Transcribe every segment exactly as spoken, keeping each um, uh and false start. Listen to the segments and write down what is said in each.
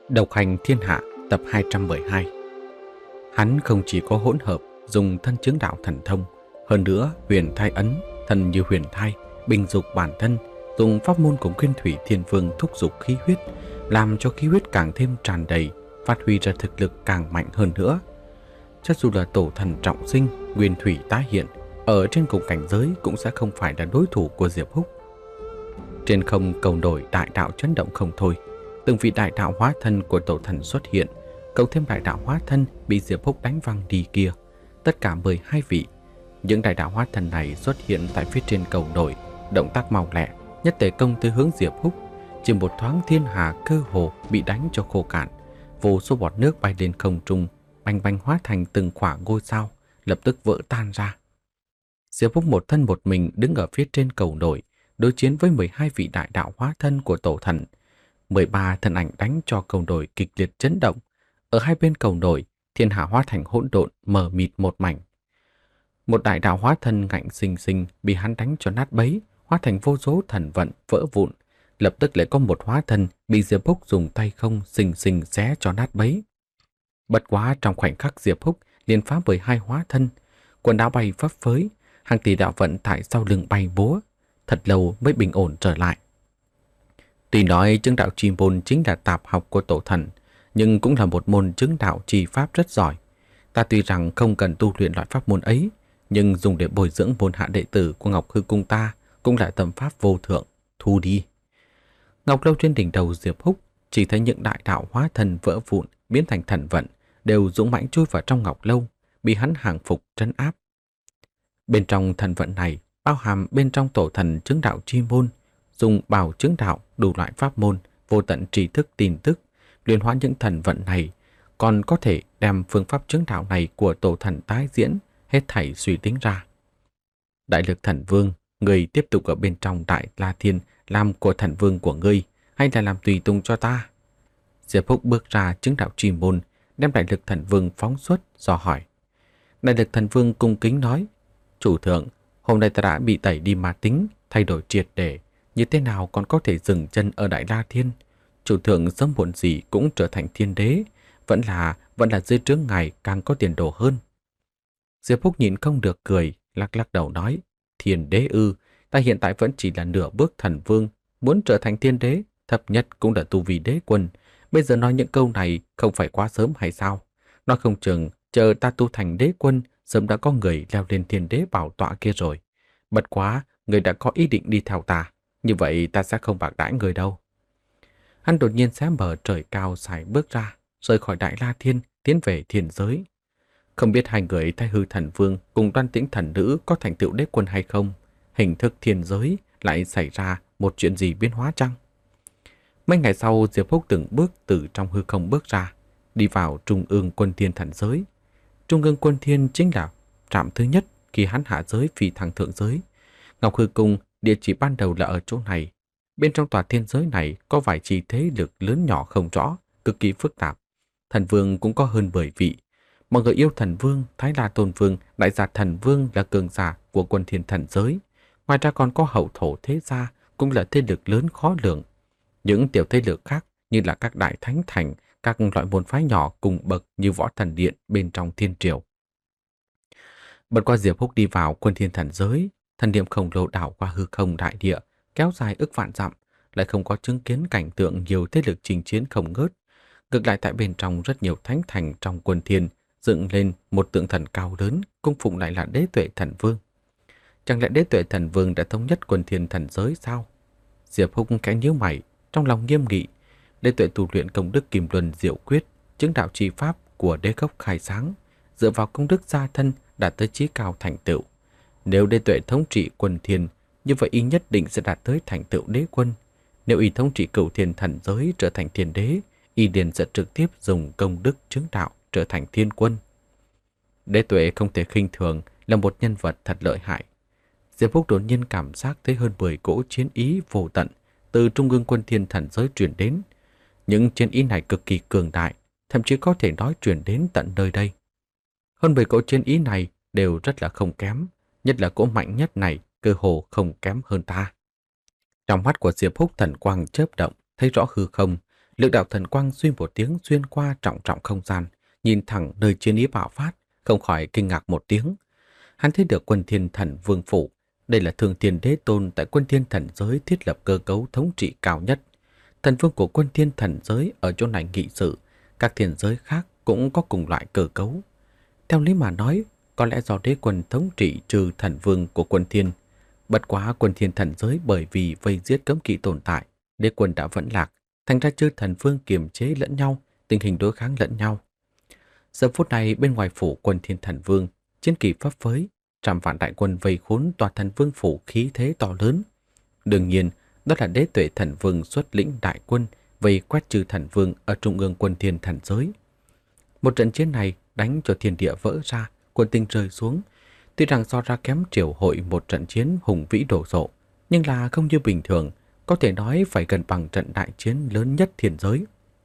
Độc hành thiên hạ tập hai trăm mười hai. Hắn không chỉ có hỗn hợp dùng thân chứng đạo thần thông, hơn nữa huyền thai ấn, thân như huyền thai, bình dục bản thân, dùng pháp môn của Nguyên Thủy Thiên Vương thúc dục khí huyết, làm cho khí huyết càng thêm tràn đầy, phát huy ra thực lực càng mạnh hơn nữa. Cho dù là tổ thần trọng sinh, Nguyên Thủy tái hiện, ở trên cùng cảnh giới cũng sẽ không phải là đối thủ của Diệp Húc. Trên không cầu nổi đại đạo chấn động không thôi. Từng vị đại đạo hóa thân của tổ thần xuất hiện, cộng thêm đại đạo hóa thân bị Diệp Húc đánh văng đi kia, tất cả mười hai vị. Những đại đạo hóa thân này xuất hiện tại phía trên cầu nổi, động tác mau lẹ, nhất tề công tới hướng Diệp Húc. Chỉ một thoáng thiên hà cơ hồ bị đánh cho khô cạn, vô số bọt nước bay lên không trung, bành bành hóa thành từng quả ngôi sao, lập tức vỡ tan ra. Diệp Húc một thân một mình đứng ở phía trên cầu nổi, đối chiến với mười hai vị đại đạo hóa thân của tổ thần. mười ba thân ảnh đánh cho cầu nổi kịch liệt chấn động. Ở hai bên cầu nổi, thiên hạ hóa thành hỗn độn mờ mịt một mảnh. Một đại đạo hóa thân ngạnh sinh sinh bị hắn đánh cho nát bấy, hóa thành vô số thần vận vỡ vụn. Lập tức lại có một hóa thân bị Diệp Húc dùng tay không sinh sinh xé cho nát bấy. Bất quá trong khoảnh khắc Diệp Húc liền phá mười hai hóa thân, quần áo bay phấp phới, hàng tỷ đạo vận tại sau lưng bay búa, thật lâu mới bình ổn trở lại. Tuy nói chứng đạo chi môn chính là tạp học của tổ thần, nhưng cũng là một môn chứng đạo chi pháp rất giỏi. Ta tuy rằng không cần tu luyện loại pháp môn ấy, nhưng dùng để bồi dưỡng môn hạ đệ tử của Ngọc Hư Cung ta cũng là tâm pháp vô thượng, thu đi. Ngọc Lâu trên đỉnh đầu Diệp Húc chỉ thấy những đại đạo hóa thân vỡ vụn biến thành thần vận, đều dũng mãnh chui vào trong Ngọc Lâu, bị hắn hàng phục trấn áp. Bên trong thần vận này bao hàm bên trong tổ thần chứng đạo chi môn, dùng bảo chứng đạo đủ loại pháp môn, vô tận tri thức tin tức, luyện hóa những thần vận này, còn có thể đem phương pháp chứng đạo này của tổ thần tái diễn, hết thảy suy tính ra. Đại lực thần vương, người tiếp tục ở bên trong Đại La Thiên làm của thần vương của ngươi, hay là làm tùy tùng cho ta? Diệp Húc bước ra chứng đạo chi môn, đem đại lực thần vương phóng xuất, dò hỏi. Đại lực thần vương cung kính nói, chủ thượng, hôm nay ta đã bị tẩy đi ma tính, thay đổi triệt để, như thế nào còn có thể dừng chân ở Đại La Thiên? Chủ thượng sớm muộn gì cũng trở thành thiên đế, vẫn là vẫn là dưới trướng ngài càng có tiền đồ hơn. Diệp Húc nhìn không được cười, lắc lắc đầu nói, thiên đế ư, ta hiện tại vẫn chỉ là nửa bước thần vương, muốn trở thành thiên đế, thấp nhất cũng là tu vi đế quân. Bây giờ nói những câu này không phải quá sớm hay sao? Nói không chừng, chờ ta tu thành đế quân, sớm đã có người leo lên thiên đế bảo tọa kia rồi. Bất quá, người đã có ý định đi theo ta, như vậy ta sẽ không bạc đãi người đâu. Hắn đột nhiên xé mở trời cao sải bước ra, rời khỏi Đại La Thiên, tiến về thiên giới. Không biết hai người Thái Hư Thần Vương cùng Đoan Tĩnh Thần Nữ có thành tựu đế quân hay không? Hình thức thiên giới lại xảy ra một chuyện gì biến hóa chăng? Mấy ngày sau, Diệp Húc từng bước từ trong hư không bước ra, đi vào Trung ương Quân Thiên Thần Giới. Trung ương Quân Thiên chính là trạm thứ nhất khi hắn hạ giới phi thăng thượng giới. Ngọc Hư Cung địa chỉ ban đầu là ở chỗ này. Bên trong tòa thiên giới này có vài chi thế lực lớn nhỏ không rõ, cực kỳ phức tạp. Thần vương cũng có hơn mười vị. Mọi người yêu thần vương, Thái La Tôn Vương, Đại Giả Thần Vương là cường giả của Quân Thiên Thần Giới. Ngoài ra còn có hậu thổ thế gia, cũng là thế lực lớn khó lường. Những tiểu thế lực khác như là các đại thánh thành, các loại môn phái nhỏ cùng bậc như Võ Thần Điện bên trong thiên triều. Bật qua Diệp Húc đi vào Quân Thiên Thần Giới, thần niệm khổng lồ đảo qua hư không đại địa, kéo dài ức vạn dặm, lại không có chứng kiến cảnh tượng nhiều thế lực chinh chiến không ngớt. Ngược lại tại bên trong rất nhiều thánh thành trong Quân Thiên dựng lên một tượng thần cao lớn, cung phụng lại là Đế Tuệ Thần Vương. Chẳng lẽ Đế Tuệ Thần Vương đã thống nhất Quân Thiên Thần Giới sao? Diệp Húc khẽ nhíu mày, trong lòng nghiêm nghị. Đế Tuệ tu luyện công đức Kim Luân Diệu Quyết, chứng đạo chi pháp của đế gốc khai sáng, dựa vào công đức gia thân đạt tới chí cao thành tựu. Nếu Đế Tuệ thống trị Quân Thiên, như vậy y nhất định sẽ đạt tới thành tựu đế quân. Nếu y thống trị Cửu Thiên Thần Giới trở thành thiên đế, y liền sẽ trực tiếp dùng công đức chứng đạo trở thành thiên quân. Đế Tuệ không thể khinh thường, là một nhân vật thật lợi hại. Diệp Húc đột nhiên cảm giác thấy hơn mười cỗ chiến ý vô tận từ Trung ương Quân Thiên Thần Giới truyền đến. Những chiến ý này cực kỳ cường đại, thậm chí có thể nói truyền đến tận nơi đây. Hơn mười cỗ chiến ý này đều rất là không kém, nhất là cỗ mạnh nhất này cơ hồ không kém hơn ta. Trong mắt của Diệp Húc thần quang chớp động, thấy rõ hư không, Lực đạo thần quang xuyên một tiếng xuyên qua trọng trọng không gian, nhìn thẳng nơi chiến ý bạo phát, không khỏi kinh ngạc một tiếng. Hắn thấy được Quân Thiên Thần Vương phủ, đây là Thương Thiên Đế Tôn tại Quân Thiên Thần giới thiết lập cơ cấu thống trị cao nhất. Thần vương của Quân Thiên Thần giới ở chỗ này nghị sự, các thiên giới khác cũng có cùng loại cơ cấu. Theo lý mà nói, có lẽ do đế quân thống trị trừ thần vương của Quân Thiên. Bất quá Quân Thiên Thần giới bởi vì vây giết cấm kỵ tồn tại, đế quân đã vẫn lạc, thành ra chư thần vương kiềm chế lẫn nhau, tình hình đối kháng lẫn nhau. Giờ phút này bên ngoài phủ Quân Thiên Thần Vương, chiến kỳ phấp phới, trăm vạn đại quân vây khốn tòa thần vương phủ khí thế to lớn. Đương nhiên, đó là đế tuệ thần vương xuất lĩnh đại quân vây quét trừ thần vương ở trung ương Quân Thiên Thần giới. Một trận chiến này đánh cho thiên địa vỡ ra, quân tinh rơi xuống. Tuy rằng so ra kém triều hội một trận chiến hùng vĩ đổ sộ, nhưng là không như bình thường, có thể nói phải gần bằng trận đại chiến lớn nhất thiên giới.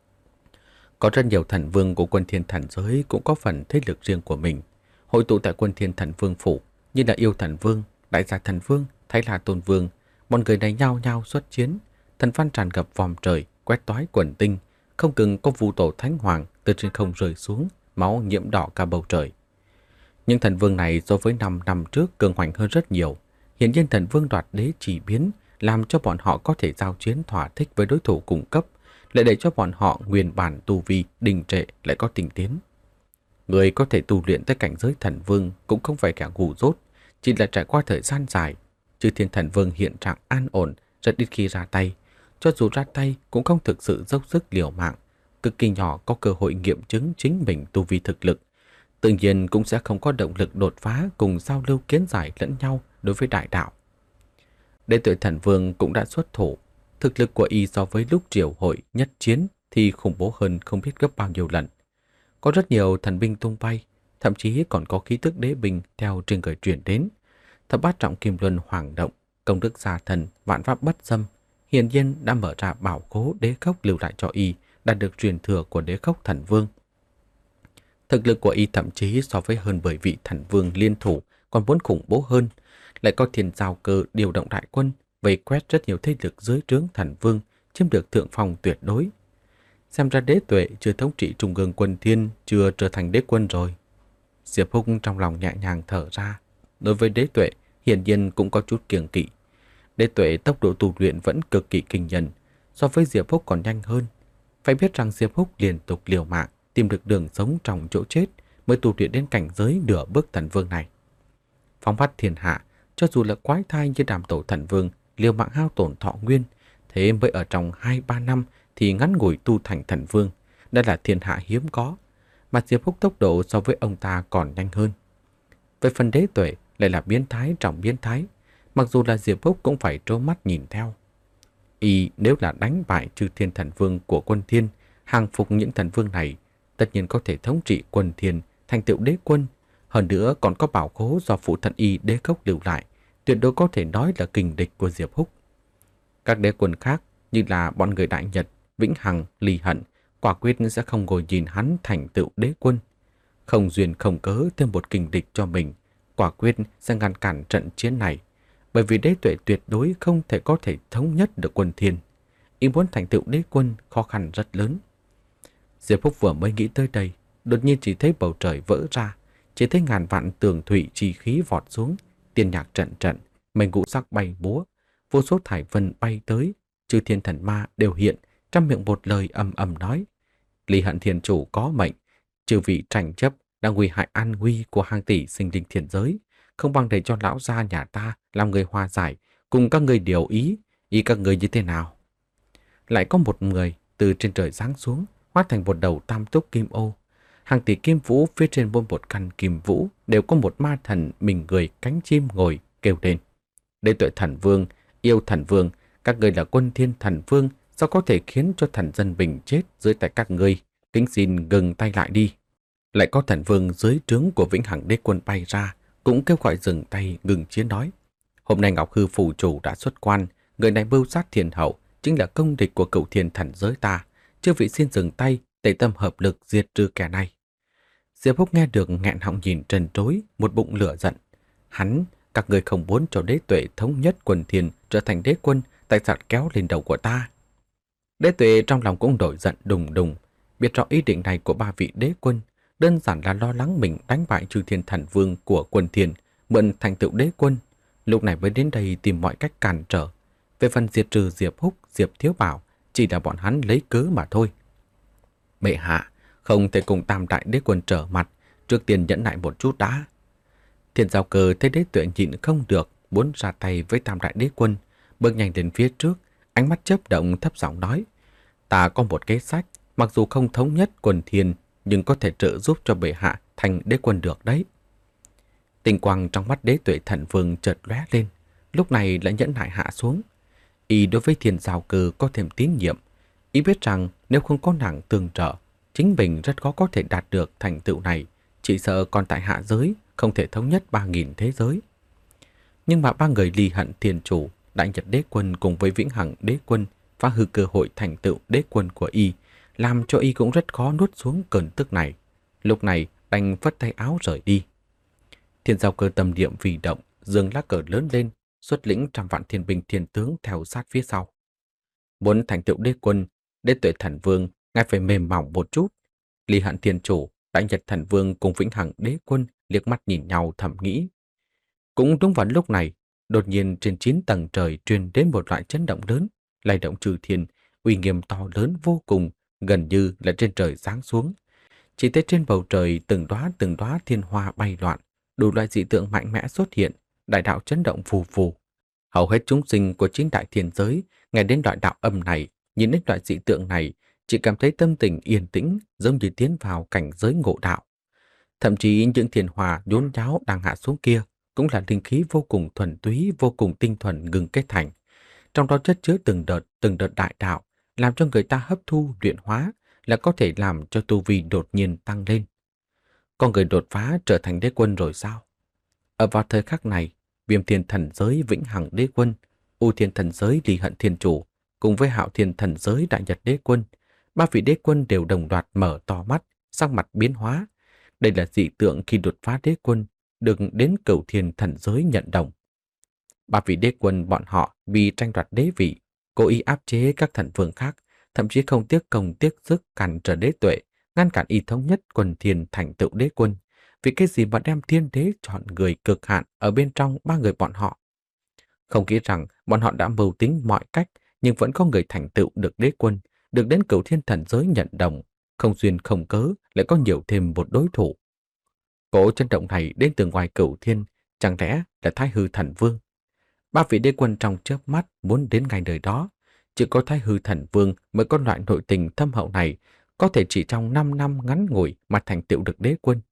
Có rất nhiều thần vương của Quân Thiên Thần giới cũng có phần thế lực riêng của mình, hội tụ tại Quân Thiên Thần Vương phủ, như là Yêu Thần Vương, Đại Gia Thần Vương, Thái La Tôn Vương. Bọn người này nhao nhao xuất chiến, thần văn tràn ngập vòm trời, quét toái quần tinh, không ngừng có vu tổ thánh hoàng từ trên không rơi xuống, máu nhiễm đỏ cả bầu trời. Nhưng thần vương này so với năm năm trước cường hoành hơn rất nhiều. Hiển nhiên thần vương đoạt đế chỉ biến làm cho bọn họ có thể giao chiến thỏa thích với đối thủ cùng cấp, lại để cho bọn họ nguyên bản tu vi đình trệ lại có tinh tiến. Người có thể tu luyện tới cảnh giới thần vương cũng không phải kẻ ngu dốt, chỉ là trải qua thời gian dài. Chư Thiên Thần Vương hiện trạng an ổn, rất ít khi ra tay. Cho dù ra tay cũng không thực sự dốc sức liều mạng, cực kỳ nhỏ có cơ hội nghiệm chứng chính mình tu vi thực lực. Tự nhiên cũng sẽ không có động lực đột phá cùng giao lưu kiến giải lẫn nhau đối với đại đạo. Đế tuệ thần vương cũng đã xuất thủ. Thực lực của y so với lúc triều hội nhất chiến thì khủng bố hơn không biết gấp bao nhiêu lần. Có rất nhiều thần binh tung bay, thậm chí còn có khí tức đế binh theo trên người truyền đến. Thập bát trọng kim luân hoàng động, công đức gia thần, vạn pháp bất xâm, hiển nhiên đã mở ra bảo khố đế khốc lưu lại cho y, đạt được truyền thừa của đế khốc thần vương. Thực lực của y thậm chí so với hơn bởi vị thần vương liên thủ còn muốn khủng bố hơn, lại có thiên giao cơ điều động đại quân, vây quét rất nhiều thế lực dưới trướng thần vương, chiếm được thượng phong tuyệt đối. Xem ra đế tuệ chưa thống trị trung ương Quân Thiên, chưa trở thành đế quân rồi. Diệp Húc trong lòng nhẹ nhàng thở ra. Đối với đế tuệ, hiển nhiên cũng có chút kiêng kỵ. Đế tuệ tốc độ tu luyện vẫn cực kỳ kinh nhân, so với Diệp Húc còn nhanh hơn. Phải biết rằng Diệp Húc liên tục liều mạng, tìm được đường sống trong chỗ chết mới tu luyện đến cảnh giới nửa bước thần vương này. Phóng phát thiên hạ, cho dù là quái thai như Đàm Tổ thần vương, liều mạng hao tổn thọ nguyên, thế mới ở trong hai ba năm thì ngắn ngủi tu thành thần vương, đã là thiên hạ hiếm có, mà Diệp Húc tốc độ so với ông ta còn nhanh hơn. Về phần đế tuệ lại là biến thái trong biến thái, mặc dù là Diệp Húc cũng phải trố mắt nhìn theo. Y nếu là đánh bại Chư Thiên Thần Vương của Quân Thiên, hàng phục những thần vương này, tất nhiên có thể thống trị Quân Thiên, thành tựu đế quân. Hơn nữa còn có bảo khố do phụ thân y đế khốc lưu lại, tuyệt đối có thể nói là kình địch của Diệp Húc. Các đế quân khác như là bọn người Đại Nhật, Vĩnh Hằng, Ly Hận, quả quyết sẽ không ngồi nhìn hắn thành tựu đế quân. Không duyên không cớ thêm một kình địch cho mình, quả quyết sẽ ngăn cản trận chiến này, bởi vì đế tuệ tuyệt đối không thể có thể thống nhất được Quân Thiên. Y muốn thành tựu đế quân khó khăn rất lớn. Diệp Húc vừa mới nghĩ tới đây, đột nhiên chỉ thấy bầu trời vỡ ra, chỉ thấy ngàn vạn tường thủy chi khí vọt xuống, tiên nhạc trận trận, mây ngũ sắc bay múa, vô số thải vân bay tới, chư thiên thần ma đều hiện, trong miệng một lời ầm ầm nói: Lý Hận Thiên Chủ có mệnh, chư vị tranh chấp đang nguy hại an nguy của hàng tỷ sinh linh thiên giới, không bằng để cho lão gia nhà ta làm người hòa giải, cùng các người điều ý, ý các người như thế nào? Lại có một người từ trên trời giáng xuống, hóa thành một đầu tam túc kim ô. Hàng tỷ kim vũ phía trên mỗi một căn kim vũ đều có một ma thần mình người cánh chim ngồi kêu lên: Đế tuệ thần vương, yêu thần vương, các người là Quân Thiên thần vương, sao có thể khiến cho thần dân bình chết dưới tay các ngươi? Kính xin ngừng tay lại đi. Lại có thần vương dưới trướng của Vĩnh Hằng đế quân bay ra, cũng kêu gọi dừng tay ngừng chiến nói: Hôm nay Ngọc Hư phủ chủ đã xuất quan, người này mưu sát thiên hậu, chính là công địch của Cửu Thiên thần giới ta. Chư vị xin dừng tay, tề tâm hợp lực diệt trừ kẻ này. Diệp Húc nghe được nghẹn họng nhìn trần trối, một bụng lửa giận. Hắn, các người không muốn cho đế tuệ thống nhất Quân Thiên trở thành đế quân, tại sao kéo lên đầu của ta? Đế Tuệ trong lòng cũng nổi giận đùng đùng, biết rõ ý định này của ba vị đế quân, đơn giản là lo lắng mình đánh bại Chư Thiên Thần Vương của quân Thiên, mượn thành tựu đế quân, lúc này mới đến đây tìm mọi cách cản trở. Về phần diệt trừ Diệp Húc, Diệp Thiếu Bảo, chỉ là bọn hắn lấy cớ mà thôi. Bệ hạ, không thể cùng Tam Đại Đế Quân trở mặt, trước tiên nhẫn nại một chút đã. Thiên Giao Cơ thấy Đế Tuệ nhịn không được, muốn ra tay với Tam Đại Đế Quân, bước nhanh đến phía trước, ánh mắt chớp động thấp giọng nói: "Ta có một kế sách, mặc dù không thống nhất quân Thiên, nhưng có thể trợ giúp cho bệ hạ thành đế quân được đấy." Tinh quang trong mắt Đế Tuệ Thần Vương chợt lóe lên, lúc này lại nhẫn nại hạ xuống. Y đối với Thiên Giao Cơ có thêm tín nhiệm, y biết rằng nếu không có nàng tương trợ, chính mình rất khó có thể đạt được thành tựu này, chỉ sợ còn tại hạ giới không thể thống nhất ba nghìn thế giới. Nhưng mà ba người Ly Hận Thiên Chủ, Đại Nhật Đế Quân cùng với Vĩnh Hằng Đế Quân phá hư cơ hội thành tựu đế quân của y, làm cho y cũng rất khó nuốt xuống cơn tức này. Lúc này đành phất tay áo rời đi. Thiên Giao Cơ tâm niệm vì động, giương lá cờ lớn lên, xuất lĩnh trăm vạn thiên binh thiên tướng theo sát phía sau. Muốn thành tựu đế quân, Đế Tuệ Thần Vương ngài phải mềm mỏng một chút. Ly Hận Thiên Chủ, Đại Nhật Thần Vương cùng Vĩnh Hằng Đế Quân liếc mắt nhìn nhau thầm nghĩ. Cũng đúng vào lúc này, đột nhiên trên chín tầng trời truyền đến một loại chấn động lớn, lay động trừ thiên, uy nghiêm to lớn vô cùng, gần như là trên trời giáng xuống. Chỉ thấy trên bầu trời từng đóa từng đóa thiên hoa bay loạn, đủ loại dị tượng mạnh mẽ xuất hiện, đại đạo chấn động phù phù. Hầu hết chúng sinh của chính đại thiên giới nghe đến loại đạo âm này, nhìn đến loại dị tượng này, chỉ cảm thấy tâm tình yên tĩnh, giống như tiến vào cảnh giới ngộ đạo. Thậm chí những thiên hòa nhốn nháo đang hạ xuống kia cũng là linh khí vô cùng thuần túy, vô cùng tinh thuần ngừng kết thành. Trong đó chất chứa từng đợt, từng đợt đại đạo, làm cho người ta hấp thu, luyện hóa, là có thể làm cho tu vi đột nhiên tăng lên. Con người đột phá trở thành đế quân rồi sao? Ở vào thời khắc này, Viêm Thiên Thần Giới Vĩnh Hằng Đế Quân, U Thiên Thần Giới Ly Hận Thiên Chủ, cùng với Hạo Thiên Thần Giới Đại Nhật Đế Quân, ba vị đế quân đều đồng loạt mở to mắt, sắc mặt biến hóa. Đây là dị tượng khi đột phá đế quân, được đến Cửu Thiên Thần Giới nhận đồng. Ba vị đế quân bọn họ vì tranh đoạt đế vị, cố ý áp chế các thần vương khác, thậm chí không tiếc công tiếc sức cản trở Đế Tuệ, ngăn cản y thống nhất quân thiên thành tựu đế quân. Vì cái gì mà đem thiên đế chọn người cực hạn ở bên trong ba người bọn họ? Không nghĩ rằng bọn họ đã mưu tính mọi cách, nhưng vẫn có người thành tựu được đế quân, được đến Cửu Thiên Thần Giới nhận đồng, không duyên không cớ lại có nhiều thêm một đối thủ. Cỗ chấn động này đến từ ngoài Cửu Thiên, chẳng lẽ là Thái Hư Thần Vương? Ba vị đế quân trong chớp mắt muốn đến ngay đời đó, chỉ có Thái Hư Thần Vương mới có loại nội tình thâm hậu này, có thể chỉ trong năm năm ngắn ngủi mà thành tựu được đế quân.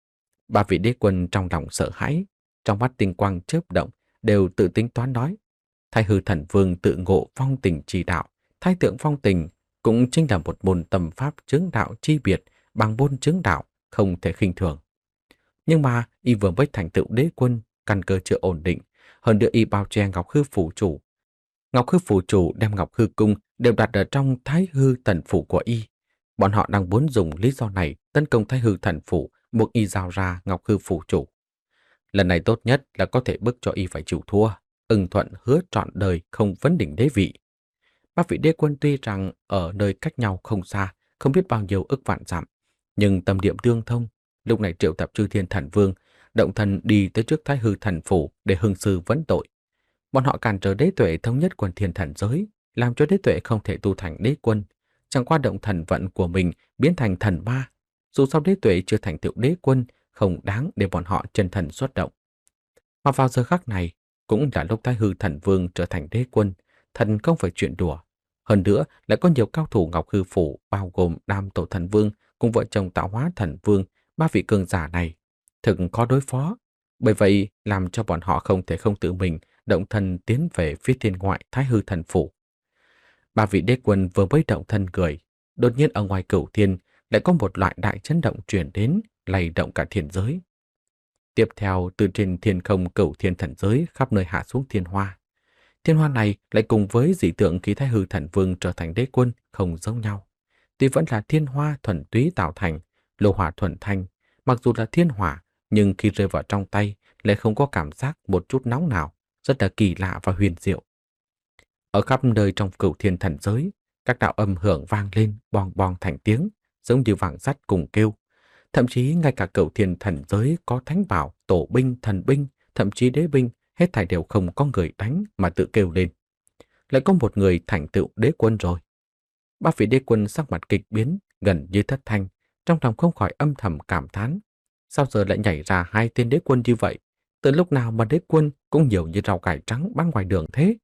Ba vị đế quân trong lòng sợ hãi, trong mắt tinh quang chớp động, đều tự tính toán nói: Thái Hư Thần Vương tự ngộ phong tình chi đạo, thái tượng phong tình cũng chính là một môn tâm pháp chứng đạo chi biệt, bằng môn chứng đạo không thể khinh thường. Nhưng mà y vừa mới thành tựu đế quân, căn cơ chưa ổn định, hơn nữa y bao che Ngọc Hư Phủ Chủ. Ngọc Hư Phủ Chủ đem Ngọc Hư Cung đều đặt ở trong Thái Hư Thần Phủ của y. Bọn họ đang muốn dùng lý do này tấn công Thái Hư Thần Phủ, buộc y giao ra Ngọc Hư Phủ Chủ. Lần này tốt nhất là có thể bức cho y phải chịu thua, ưng thuận hứa trọn đời không vấn đỉnh đế vị. Ba vị đế quân tuy rằng ở nơi cách nhau không xa, không biết bao nhiêu ức vạn dặm, nhưng tâm niệm tương thông. Lúc này triệu tập Chư Thiên Thần Vương, động thần đi tới trước Thái Hư Thần Phủ để hưng sư vấn tội. Bọn họ cản trở Đế Tuệ thống nhất quân Thiên Thần Giới, làm cho Đế Tuệ không thể tu thành đế quân, chẳng qua động thần vận của mình biến thành thần ma. Dù sao Đế Tuệ chưa thành tựu đế quân, không đáng để bọn họ chân thần xuất động. Mà vào giờ khắc này, cũng là lúc Thái Hư Thần Vương trở thành đế quân, thần không phải chuyện đùa. Hơn nữa, lại có nhiều cao thủ Ngọc Hư Phủ, bao gồm Đam Tổ Thần Vương cùng vợ chồng Tạo Hóa Thần Vương, ba vị cường giả này, thực khó đối phó. Bởi vậy, làm cho bọn họ không thể không tự mình động thân tiến về phía thiên ngoại Thái Hư Thần Phủ. Ba vị đế quân vừa mới động thân cười, đột nhiên ở ngoài Cửu Thiên lại có một loại đại chấn động truyền đến, lay động cả thiên giới. Tiếp theo, từ trên thiên không Cửu Thiên Thần Giới khắp nơi hạ xuống thiên hoa. Thiên hoa này lại cùng với dị tượng khi Thái Hư Thần Vương trở thành đế quân không giống nhau. Tuy vẫn là thiên hoa thuần túy tạo thành, lô hỏa thuần thanh, mặc dù là thiên hỏa, nhưng khi rơi vào trong tay lại không có cảm giác một chút nóng nào, rất là kỳ lạ và huyền diệu. Ở khắp nơi trong Cửu Thiên Thần Giới, Các đạo âm hưởng vang lên bong bong thành tiếng, giống như vàng sắt cùng kêu. Thậm chí ngay cả cửu thiên thần giới có thánh bảo, tổ binh, thần binh, thậm chí đế binh, hết thảy đều không có người đánh mà tự kêu lên. Lại có một người thành tựu đế quân rồi. Ba vị đế quân sắc mặt kịch biến, gần như thất thanh, trong lòng không khỏi âm thầm cảm thán. Sao giờ lại nhảy ra hai tên đế quân như vậy? Từ lúc nào mà đế quân cũng nhiều như rau cải trắng bán ngoài đường thế?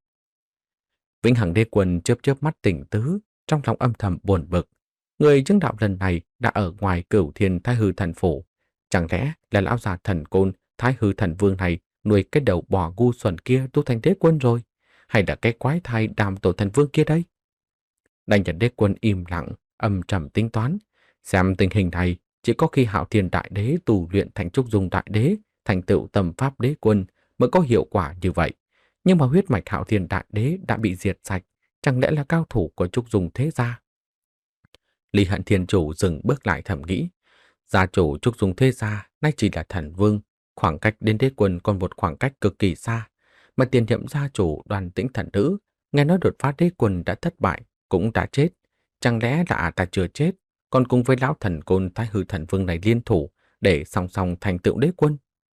Vĩnh Hằng đế quân chớp chớp mắt tỉnh tứ, trong lòng âm thầm buồn bực. Người chứng đạo lần này đã ở ngoài Cửu Thiên Thái Hư Thần Phủ. Chẳng lẽ là lão già thần côn Thái Hư Thần Vương này nuôi cái đầu bò ngu xuẩn kia tu thành đế quân rồi? Hay là cái quái thai Đàm Tổ Thần Vương kia đây? Đành Nhật đế quân im lặng, âm trầm tính toán. Xem tình hình này, chỉ có khi Hạo Thiên Đại Đế tu luyện thành Trúc Dung Đại Đế, thành tựu tầm pháp đế quân mới có hiệu quả như vậy. Nhưng mà huyết mạch Hạo Thiên Đại Đế đã bị diệt sạch, chẳng lẽ là cao thủ của Trúc Dung thế gia? Lý Hận Thiên Chủ dừng bước lại thầm nghĩ. Gia chủ Trúc Dung thế gia nay chỉ là thần vương, khoảng cách đến đế quân còn một khoảng cách cực kỳ xa. Mà tiền nhiệm gia chủ Đoàn Tĩnh Thần Nữ, nghe nói đột phá đế quân đã thất bại, cũng đã chết. Chẳng lẽ là ta chưa chết, còn cùng với lão thần côn Thái Hư Thần Vương này liên thủ để song song thành tựu đế quân?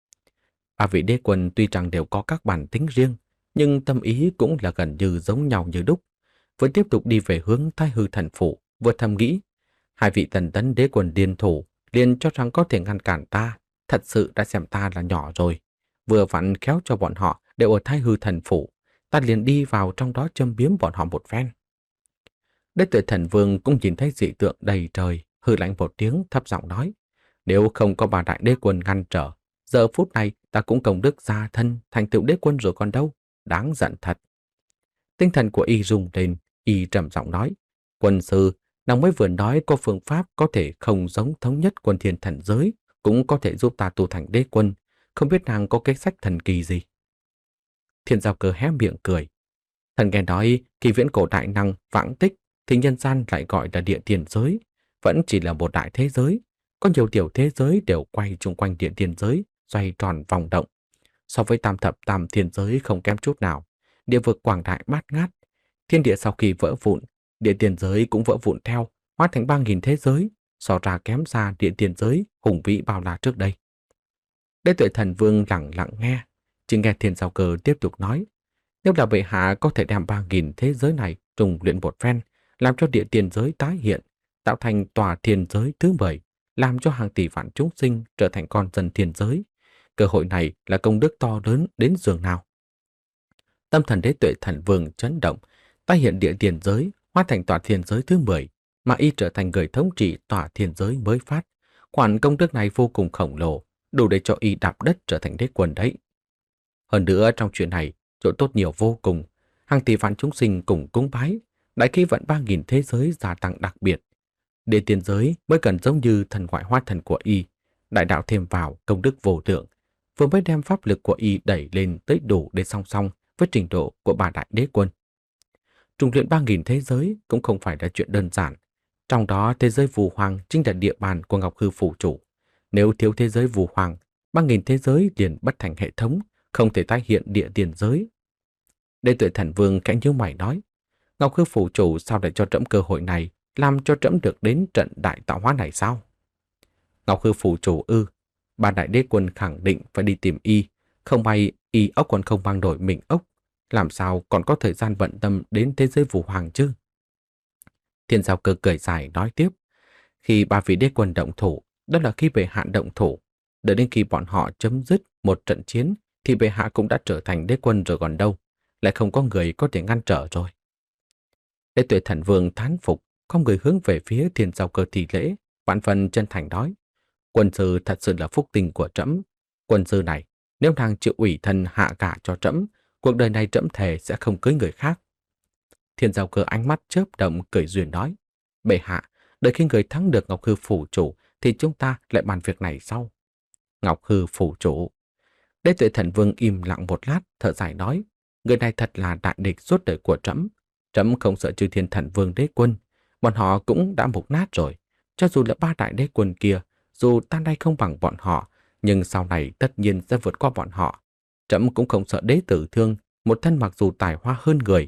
Ba vị đế quân tuy rằng đều có các bản tính riêng, nhưng tâm ý cũng là gần như giống nhau như đúc. Vừa tiếp tục đi về hướng Thái Hư Thần Phủ, vừa thầm nghĩ, hai vị tần tấn đế quân liên thủ, liền cho rằng có thể ngăn cản ta, thật sự đã xem ta là nhỏ rồi. Vừa vặn khéo cho bọn họ đều ở Thái Hư Thần Phủ, ta liền đi vào trong đó châm biếm bọn họ một phen. Đế Tuệ Thần Vương cũng nhìn thấy dị tượng đầy trời, hừ lạnh một tiếng thấp giọng nói, nếu không có bà đại đế quân ngăn trở, giờ phút này ta cũng công đức gia thân thành tựu đế quân rồi còn đâu, đáng giận thật. Tinh thần của y rung lên, y trầm giọng nói, quân sư, nàng mới vừa nói có phương pháp có thể không giống thống nhất quân thiên thần giới, cũng có thể giúp ta tu thành đế quân, không biết nàng có kế sách thần kỳ gì. Thiên Giao Cơ hé miệng cười. Thần nghe nói kỳ viễn cổ đại năng vãng tích thì nhân gian lại gọi là địa tiền giới, vẫn chỉ là một đại thế giới, có nhiều tiểu thế giới đều quay chung quanh địa tiền giới, xoay tròn vòng động. So với tam thập tam thiên giới không kém chút nào, địa vực quảng đại bát ngát, thiên địa sau khi vỡ vụn, địa tiền giới cũng vỡ vụn theo, hóa thành ba nghìn thế giới, so ra kém xa địa tiền giới hùng vĩ bao la trước đây. Đế Tuệ Thần Vương lặng lặng nghe, chỉ nghe Thiên Giao Cơ tiếp tục nói, nếu là bệ hạ có thể đem ba nghìn thế giới này trùng luyện một phen, làm cho địa tiền giới tái hiện, tạo thành tòa thiên giới thứ mười, làm cho hàng tỷ vạn chúng sinh trở thành con dân thiên giới, cơ hội này là công đức to lớn đến giường nào. Tâm thần Đế Tuệ Thần Vương chấn động, tái hiện địa tiền giới hóa thành tòa thiên giới thứ mười, mà y trở thành người thống trị tòa thiên giới mới phát. Khoản công đức này vô cùng khổng lồ, đủ để cho y đạp đất trở thành đế quân đấy. Hơn nữa trong chuyện này, chỗ tốt nhiều vô cùng, hàng tỷ vạn chúng sinh cùng cúng bái, đại khí vận ba nghìn thế giới gia tăng đặc biệt. Địa tiền giới mới cần giống như thần ngoại hóa thần của y, đại đạo thêm vào công đức vô lượng, vừa mới đem pháp lực của y đẩy lên tới đủ để song song với trình độ của bà đại đế quân. Trùng luyện ba nghìn thế giới cũng không phải là chuyện đơn giản. Trong đó thế giới phù hoàng chính là địa bàn của Ngọc Hư Phủ Chủ. Nếu thiếu thế giới phù hoàng, ba nghìn thế giới liền bất thành hệ thống, không thể tái hiện địa tiền giới. Đế Tuệ Thần Vương khẽ nhíu mày nói, Ngọc Hư Phủ Chủ sao lại cho trẫm cơ hội này, làm cho trẫm được đến trận đại tạo hóa này sao? Ngọc Hư Phủ Chủ ư? Ba đại đế quân khẳng định phải đi tìm y, không may y ốc còn không mang đổi mình ốc, làm sao còn có thời gian bận tâm đến thế giới phù hoàng chứ? Thiên Giao Cơ cười dài nói tiếp, khi ba vị đế quân động thủ, đó là khi bệ hạ động thủ, đợi đến khi bọn họ chấm dứt một trận chiến thì bệ hạ cũng đã trở thành đế quân rồi còn đâu, lại không có người có thể ngăn trở rồi. Đế Tuệ Thần Vương thán phục, không người hướng về phía Thiên Giao Cơ thì lễ, vạn phần chân thành nói, quân sư thật sự là phúc tinh của trẫm. Quân sư này, nếu nàng chịu ủy thân hạ gả cho trẫm, cuộc đời này trẫm thề sẽ không cưới người khác. Thiên Giao Cơ ánh mắt chớp động cười duyên nói, bệ hạ, đợi khi người thắng được Ngọc Hư Phủ Chủ thì chúng ta lại bàn việc này sau. Ngọc Hư Phủ Chủ. Đế Tuệ Thần Vương im lặng một lát, thở dài nói, người này thật là đại địch suốt đời của trẫm. Trẫm không sợ Chư Thiên Thần Vương đế quân, bọn họ cũng đã mục nát rồi. Cho dù là ba đại đế quân kia, dù tan đay không bằng bọn họ, nhưng sau này tất nhiên sẽ vượt qua bọn họ. Trẫm cũng không sợ đế tử thương, một thân mặc dù tài hoa hơn người,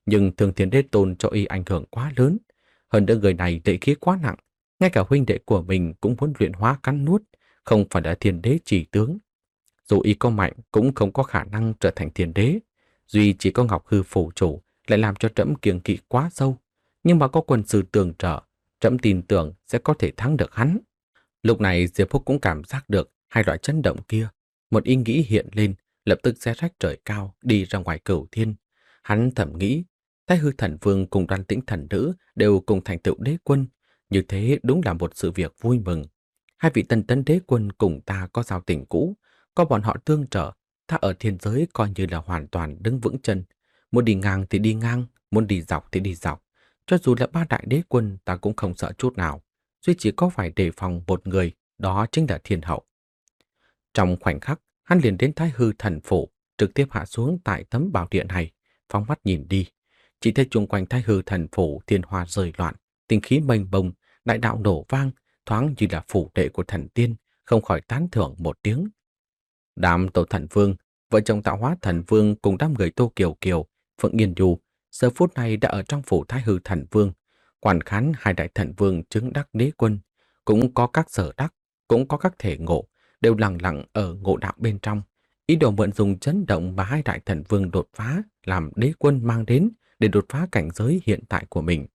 nhưng Thường Thiên Đế Tôn cho y ảnh hưởng quá lớn. Hơn nữa người này lệ khí quá nặng, ngay cả huynh đệ của mình cũng muốn luyện hóa cắn nuốt, không phải là thiên đế chỉ tướng. Dù y có mạnh cũng không có khả năng trở thành thiên đế. Duy chỉ có Ngọc Hư phủ chủ lại làm cho trẫm kiêng kỵ quá sâu. Nhưng mà có quân sư tường trợ, trẫm tin tưởng sẽ có thể thắng được hắn. Lúc này Diệp Húc cũng cảm giác được hai loại chấn động kia. Một ý nghĩ hiện lên, lập tức xé rách trời cao đi ra ngoài cửu thiên. Hắn thầm nghĩ, Thái Hư Thần Vương cùng Đoan Tĩnh Thần Nữ đều cùng thành tựu đế quân. Như thế đúng là một sự việc vui mừng. Hai vị tân tấn đế quân cùng ta có giao tình cũ, có bọn họ tương trợ, ta ở thiên giới coi như là hoàn toàn đứng vững chân. Muốn đi ngang thì đi ngang, muốn đi dọc thì đi dọc. Cho dù là ba đại đế quân ta cũng không sợ chút nào. Duy chỉ có phải đề phòng một người, đó chính là thiên hậu. Trong khoảnh khắc, hắn liền đến Thái Hư Thần Phủ, trực tiếp hạ xuống tại tấm bảo điện này, phóng mắt nhìn đi. Chỉ thấy chung quanh Thái Hư Thần Phủ thiên hoa rơi loạn, tinh khí mênh mông, đại đạo nổ vang, thoáng như là phủ đệ của thần tiên, không khỏi tán thưởng một tiếng. Đám Tổ Thần Vương, vợ chồng Tạo Hóa Thần Vương cùng đám người Tô Kiều Kiều, Phượng Yên Du, giờ phút này đã ở trong phủ Thái Hư Thần Vương, quản khán hai đại thần vương chứng đắc đế quân, cũng có các sở đắc, cũng có các thể ngộ, đều lặng lặng ở ngộ đạo bên trong, ý đồ mượn dùng chấn động mà hai đại thần vương đột phá làm đế quân mang đến để đột phá cảnh giới hiện tại của mình.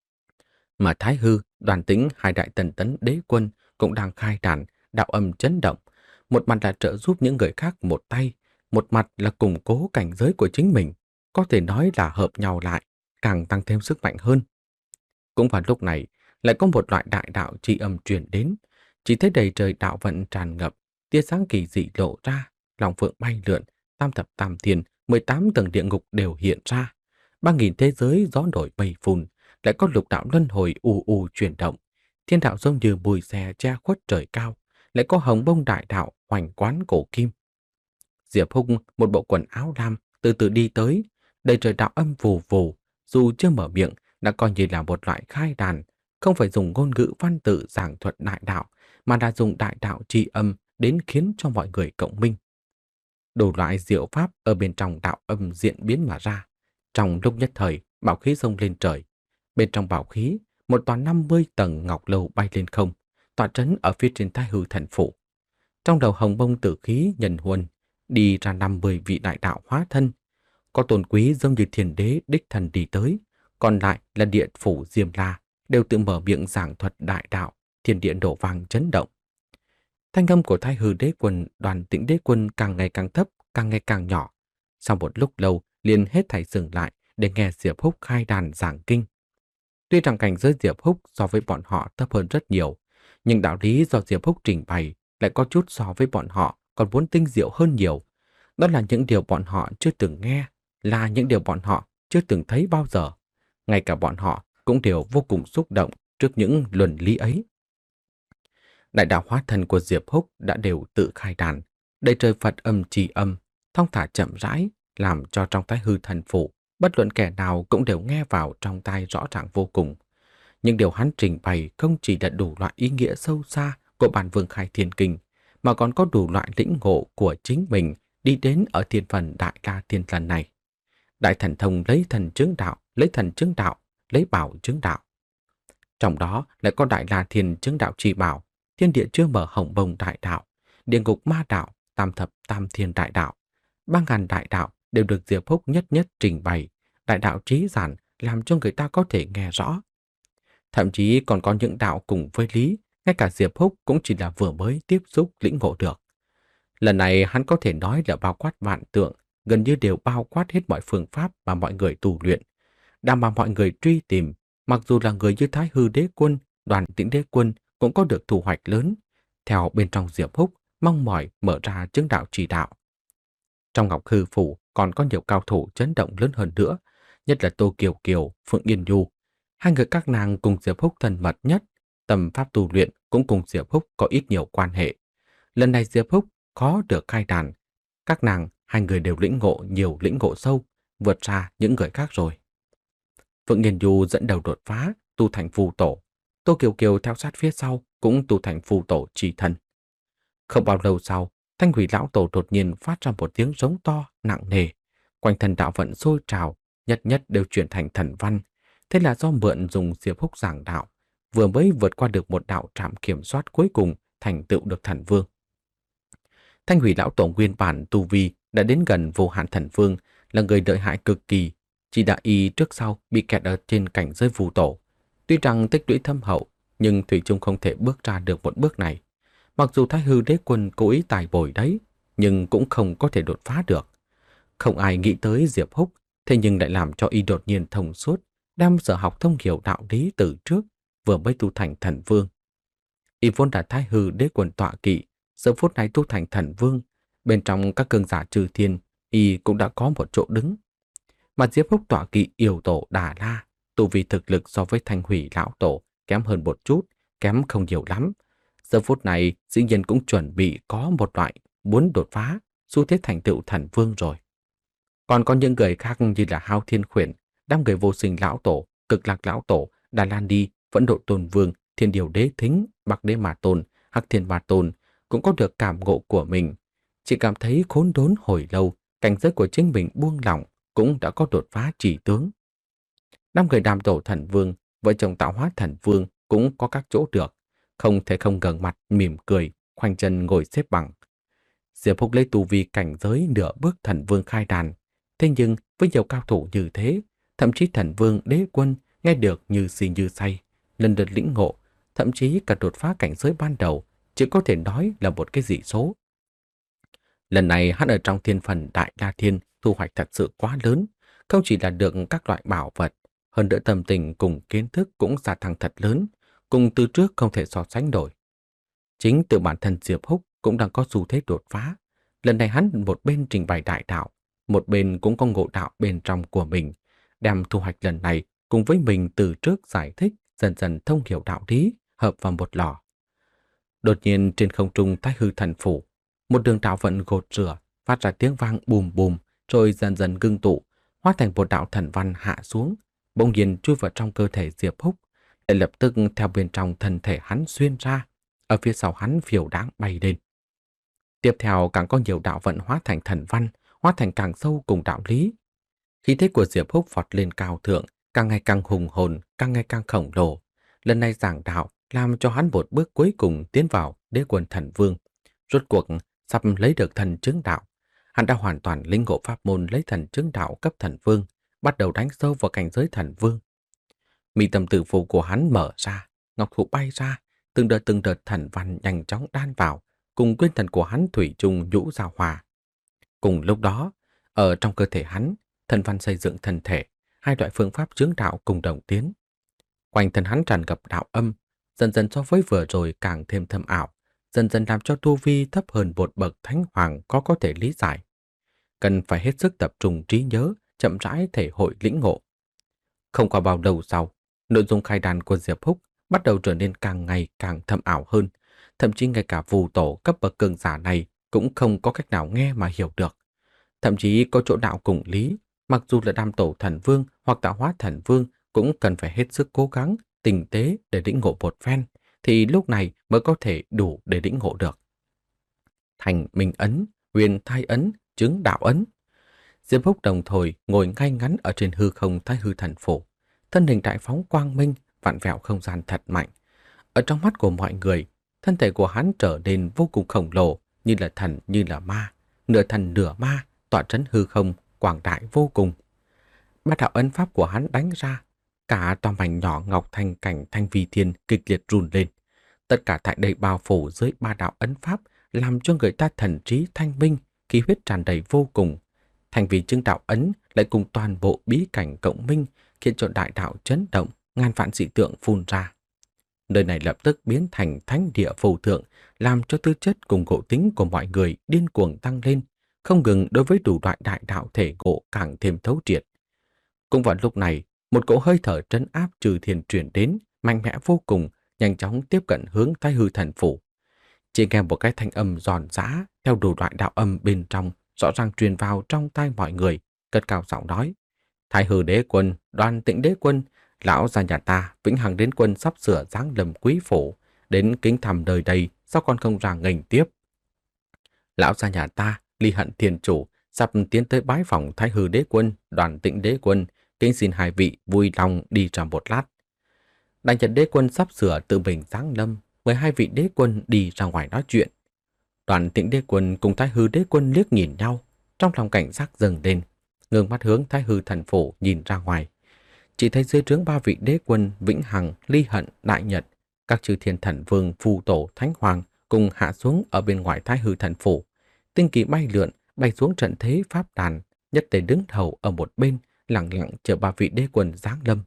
Mà Thái Hư, Đoàn Tĩnh hai đại tần tấn đế quân cũng đang khai đàn, đạo âm chấn động, một mặt là trợ giúp những người khác một tay, một mặt là củng cố cảnh giới của chính mình, có thể nói là hợp nhau lại, càng tăng thêm sức mạnh hơn. Cũng vào lúc này, lại có một loại đại đạo chi âm truyền đến, chỉ thấy đầy trời đạo vận tràn ngập, tia sáng kỳ dị lộ ra, lòng phượng bay lượn, tam thập tam thiên, mười tám tầng địa ngục đều hiện ra. Ba nghìn thế giới gió nổi mây phun, lại có lục đạo luân hồi u u chuyển động, thiên đạo giống như bùi xe che khuất trời cao, lại có hồng bông đại đạo hoành quán cổ kim. Diệp Hung một bộ quần áo lam từ từ đi tới, đầy trời đạo âm vù vù, dù chưa mở miệng đã coi như là một loại khai đàn, không phải dùng ngôn ngữ văn tự giảng thuật đại đạo, mà đã dùng đại đạo tri âm đến khiến cho mọi người cộng minh. Đủ loại diệu pháp ở bên trong đạo âm diễn biến mà ra. Trong lúc nhất thời, bảo khí xông lên trời. Bên trong bảo khí, một tòa năm mươi tầng ngọc lâu bay lên không, tọa trấn ở phía trên Thái Hư Thần Phủ. Trong đầu hồng bông tử khí nhân huân, đi ra năm mươi vị đại đạo hóa thân. Có tôn quý giống như thiền đế đích thần đi tới, còn lại là địa phủ Diêm La, đều tự mở miệng giảng thuật đại đạo, thiên địa đổ vang chấn động. Thanh âm của Thái Hư Đế Quân, Đoàn Tĩnh Đế Quân càng ngày càng thấp, càng ngày càng nhỏ. Sau một lúc lâu, liền hết thảy dừng lại để nghe Diệp Húc khai đàn giảng kinh. Tuy rằng cảnh giới Diệp Húc so với bọn họ thấp hơn rất nhiều, nhưng đạo lý do Diệp Húc trình bày lại có chút so với bọn họ còn muốn tinh diệu hơn nhiều. Đó là những điều bọn họ chưa từng nghe, là những điều bọn họ chưa từng thấy bao giờ. Ngay cả bọn họ cũng đều vô cùng xúc động trước những luận lý ấy. Đại đạo hóa thân của Diệp Húc đã đều tự khai đàn, đầy trời Phật âm trì âm, thong thả chậm rãi, làm cho trong Thái Hư Thần Phủ, bất luận kẻ nào cũng đều nghe vào trong tai rõ ràng vô cùng. Nhưng điều hắn trình bày không chỉ là đủ loại ý nghĩa sâu xa của bản Vương Khai Thiên Kinh, mà còn có đủ loại lĩnh ngộ của chính mình đi đến ở thiên phần Đại La Thiên lần này. Đại thần thông lấy thần chứng đạo, lấy thần chứng đạo, lấy bảo chứng đạo. Trong đó lại có Đại La Thiên chứng đạo chi bảo, thiên địa chưa mở hồng bồng đại đạo, địa ngục ma đạo, tam thập tam thiên đại đạo. Ba ngàn đại đạo đều được Diệp Húc nhất nhất trình bày, đại đạo trí giản làm cho người ta có thể nghe rõ. Thậm chí còn có những đạo cùng với lý, ngay cả Diệp Húc cũng chỉ là vừa mới tiếp xúc lĩnh ngộ được. Lần này hắn có thể nói là bao quát vạn tượng, gần như đều bao quát hết mọi phương pháp mà mọi người tu luyện. Đảm bảo mọi người truy tìm, mặc dù là người như Thái Hư Đế Quân, Đoàn Tĩnh Đế Quân cũng có được thu hoạch lớn, theo bên trong Diệp Húc mong mỏi mở ra chứng đạo chỉ đạo. Trong Ngọc Hư Phủ còn có nhiều cao thủ chấn động lớn hơn nữa, nhất là Tô Kiều Kiều, Phượng Yên Du. Hai người các nàng cùng Diệp Húc thân mật nhất, tầm pháp tu luyện cũng cùng Diệp Húc có ít nhiều quan hệ. Lần này Diệp Húc khó được khai đàn, các nàng hai người đều lĩnh ngộ nhiều lĩnh ngộ sâu, vượt xa những người khác rồi. Phượng Yên Du dẫn đầu đột phá, tu thành phù tổ. Tô Kiều Kiều theo sát phía sau cũng tu thành phù tổ chi thân. Không bao lâu sau, Thanh Hủy lão tổ đột nhiên phát ra một tiếng rống to, nặng nề. Quanh thân đạo vận sôi trào, nhất nhất đều chuyển thành thần văn. Thế là do mượn dùng Diệp Húc giảng đạo, vừa mới vượt qua được một đạo trạm kiểm soát cuối cùng, thành tựu được thần vương. Thanh Hủy lão tổ nguyên bản tu vi đã đến gần vô hạn thần vương, là người lợi hại cực kỳ, chỉ đã y trước sau bị kẹt ở trên cảnh giới phù tổ. Tuy rằng tích lũy thâm hậu, nhưng thủy chung không thể bước ra được một bước này. Mặc dù Thái Hư Đế Quân cố ý tài bồi đấy, nhưng cũng không có thể đột phá được. Không ai nghĩ tới Diệp Húc, thế nhưng lại làm cho y đột nhiên thông suốt, đem sở học thông hiểu đạo lý từ trước, vừa mới tu thành thần vương. Y vốn đã Thái Hư Đế Quân tọa kỵ, giờ phút này tu thành thần vương, bên trong các cường giả trừ thiên, y cũng đã có một chỗ đứng. Mà Diệp Húc tọa kỵ yêu tổ Đà La, tu vi thực lực so với Thanh Hủy lão tổ kém hơn một chút, kém không nhiều lắm. Giờ phút này, dĩ nhiên cũng chuẩn bị có một loại muốn đột phá, xu thế thành tựu thần vương rồi. Còn có những người khác như là Hao Thiên Khuyển, đám người vô sinh lão tổ, Cực Lạc lão tổ, Đà Lan Đi, Vẫn Độ Tôn Vương, Thiên Điều Đế Thính, Bắc Đế Ma Tôn, Hắc Thiên Ma Tôn cũng có được cảm ngộ của mình. Chỉ cảm thấy khốn đốn hồi lâu, cảnh giới của chính mình buông lỏng, cũng đã có đột phá chỉ tướng. Năm người đàm tổ thần vương, vợ chồng tạo hóa thần vương cũng có các chỗ được, không thể không gần mặt mỉm cười, khoanh chân ngồi xếp bằng. Diệp Húc lấy tu vi cảnh giới nửa bước thần vương khai đàn, thế nhưng với nhiều cao thủ như thế, thậm chí thần vương Đế Quân nghe được như si như say, lần lượt lĩnh ngộ, thậm chí cả đột phá cảnh giới ban đầu, chỉ có thể nói là một cái dị số. Lần này hắn ở trong thiên phần Đại La Thiên thu hoạch thật sự quá lớn, không chỉ là được các loại bảo vật, hơn nữa tâm tình cùng kiến thức cũng gia tăng thật lớn, cùng từ trước không thể so sánh nổi. Chính từ bản thân Diệp Húc cũng đang có xu thế đột phá. Lần này hắn một bên trình bày đại đạo, một bên cũng có ngộ đạo bên trong của mình, đem thu hoạch lần này cùng với mình từ trước giải thích, dần dần thông hiểu đạo lý, hợp vào một lò. Đột nhiên trên không trung Thái Hư Thần Phủ, một đường đạo vận gột rửa, phát ra tiếng vang bùm bùm, rồi dần dần ngưng tụ, hóa thành một đạo thần văn hạ xuống, bỗng nhiên chui vào trong cơ thể Diệp Húc, để lập tức theo bên trong thân thể hắn xuyên ra, ở phía sau hắn phiêu đáng bay lên. Tiếp theo càng có nhiều đạo vận hóa thành thần văn, hóa thành càng sâu cùng đạo lý. Khí thế của Diệp Húc vọt lên cao thượng, càng ngày càng hùng hồn, càng ngày càng khổng lồ. Lần này giảng đạo làm cho hắn một bước cuối cùng tiến vào Đế Quân Thần Vương. Rốt cuộc sắp lấy được thần chứng đạo, hắn đã hoàn toàn linh ngộ pháp môn lấy thần chứng đạo cấp thần vương, bắt đầu đánh sâu vào cảnh giới thần vương. Mi tâm tử phụ của hắn mở ra, ngọc thụ bay ra, từng đợt từng đợt thần văn nhanh chóng đan vào, cùng nguyên thần của hắn thủy chung nhũ giao hòa. Cùng lúc đó, ở trong cơ thể hắn, thần văn xây dựng thân thể, hai loại phương pháp chứng đạo cùng đồng tiến. Quanh thân hắn tràn ngập đạo âm, dần dần so với vừa rồi càng thêm thâm ảo, dần dần làm cho tu vi thấp hơn một bậc thánh hoàng có có thể lý giải. Cần phải hết sức tập trung trí nhớ, chậm rãi thể hội lĩnh ngộ. Không qua bao lâu sau, nội dung khai đàn của Diệp Húc bắt đầu trở nên càng ngày càng thâm ảo hơn, thậm chí ngay cả phù tổ cấp bậc cường giả này cũng không có cách nào nghe mà hiểu được. Thậm chí có chỗ đạo cùng lý, mặc dù là đam tổ thần vương hoặc tạo hóa thần vương cũng cần phải hết sức cố gắng, tinh tế để lĩnh ngộ một phen, thì lúc này mới có thể đủ để lĩnh ngộ được. Thành Minh Ấn, Huyền Thai Ấn, Chứng Đạo Ấn. Diệp Húc đồng thời ngồi ngay ngắn ở trên hư không Thái Hư Thần Phủ, thân hình đại phóng quang minh, vặn vẹo không gian thật mạnh. Ở trong mắt của mọi người, thân thể của hắn trở nên vô cùng khổng lồ, như là thần như là ma, nửa thần nửa ma, tỏa trấn hư không, quảng đại vô cùng. Ba đạo ấn pháp của hắn đánh ra, cả tòa mảnh nhỏ ngọc thanh cảnh thanh vi thiên kịch liệt run lên. Tất cả tại đây bao phủ dưới ba đạo ấn pháp, làm cho người ta thần trí thanh minh, khí huyết tràn đầy vô cùng. Thành vì chứng đạo ấn lại cùng toàn bộ bí cảnh cộng minh, khiến cho đại đạo chấn động, ngàn vạn dị tượng phun ra. Nơi này lập tức biến thành thánh địa phù thượng, làm cho tư chất cùng ngộ tính của mọi người điên cuồng tăng lên, không ngừng đối với đủ loại đại đạo thể ngộ càng thêm thấu triệt. Cũng vào lúc này, một cỗ hơi thở trấn áp trừ thiên truyền đến, mạnh mẽ vô cùng, nhanh chóng tiếp cận hướng Thái Hư Thần Phủ. Chỉ nghe một cái thanh âm giòn giã theo đủ loại đạo âm bên trong, rõ ràng truyền vào trong tai mọi người, cất cao giọng nói: Thái Hư Đế Quân, Đoàn Tịnh Đế Quân, lão gia nhà ta Vĩnh Hằng Đế Quân sắp sửa giáng lâm quý phủ, đến kính thăm đời đây, sao con không ra nghênh tiếp? Lão gia nhà ta Ly Hận Thiên Chủ sắp tiến tới bái phỏng Thái Hư Đế Quân, Đoàn Tịnh Đế Quân, Kính xin hai vị vui lòng đi ra một lát. Đại Nhật đế quân sắp sửa tự mình giáng lâm, mời hai vị đế quân đi ra ngoài nói chuyện. Đoàn Tĩnh đế quân cùng Thái Hư đế quân liếc nhìn nhau, trong lòng cảnh giác dâng lên, ngước mắt hướng Thái Hư thần phủ nhìn ra ngoài. Chỉ thấy dưới trướng ba vị đế quân Vĩnh Hằng, Ly Hận, Đại Nhật, các chư thiên thần vương, phù tổ, thánh hoàng cùng hạ xuống ở bên ngoài Thái Hư thần phủ. Tinh kỳ bay lượn, bay xuống trận thế pháp đàn, nhất tề đứng hầu ở một bên, lặng lặng chờ ba vị đế quân giáng lâm.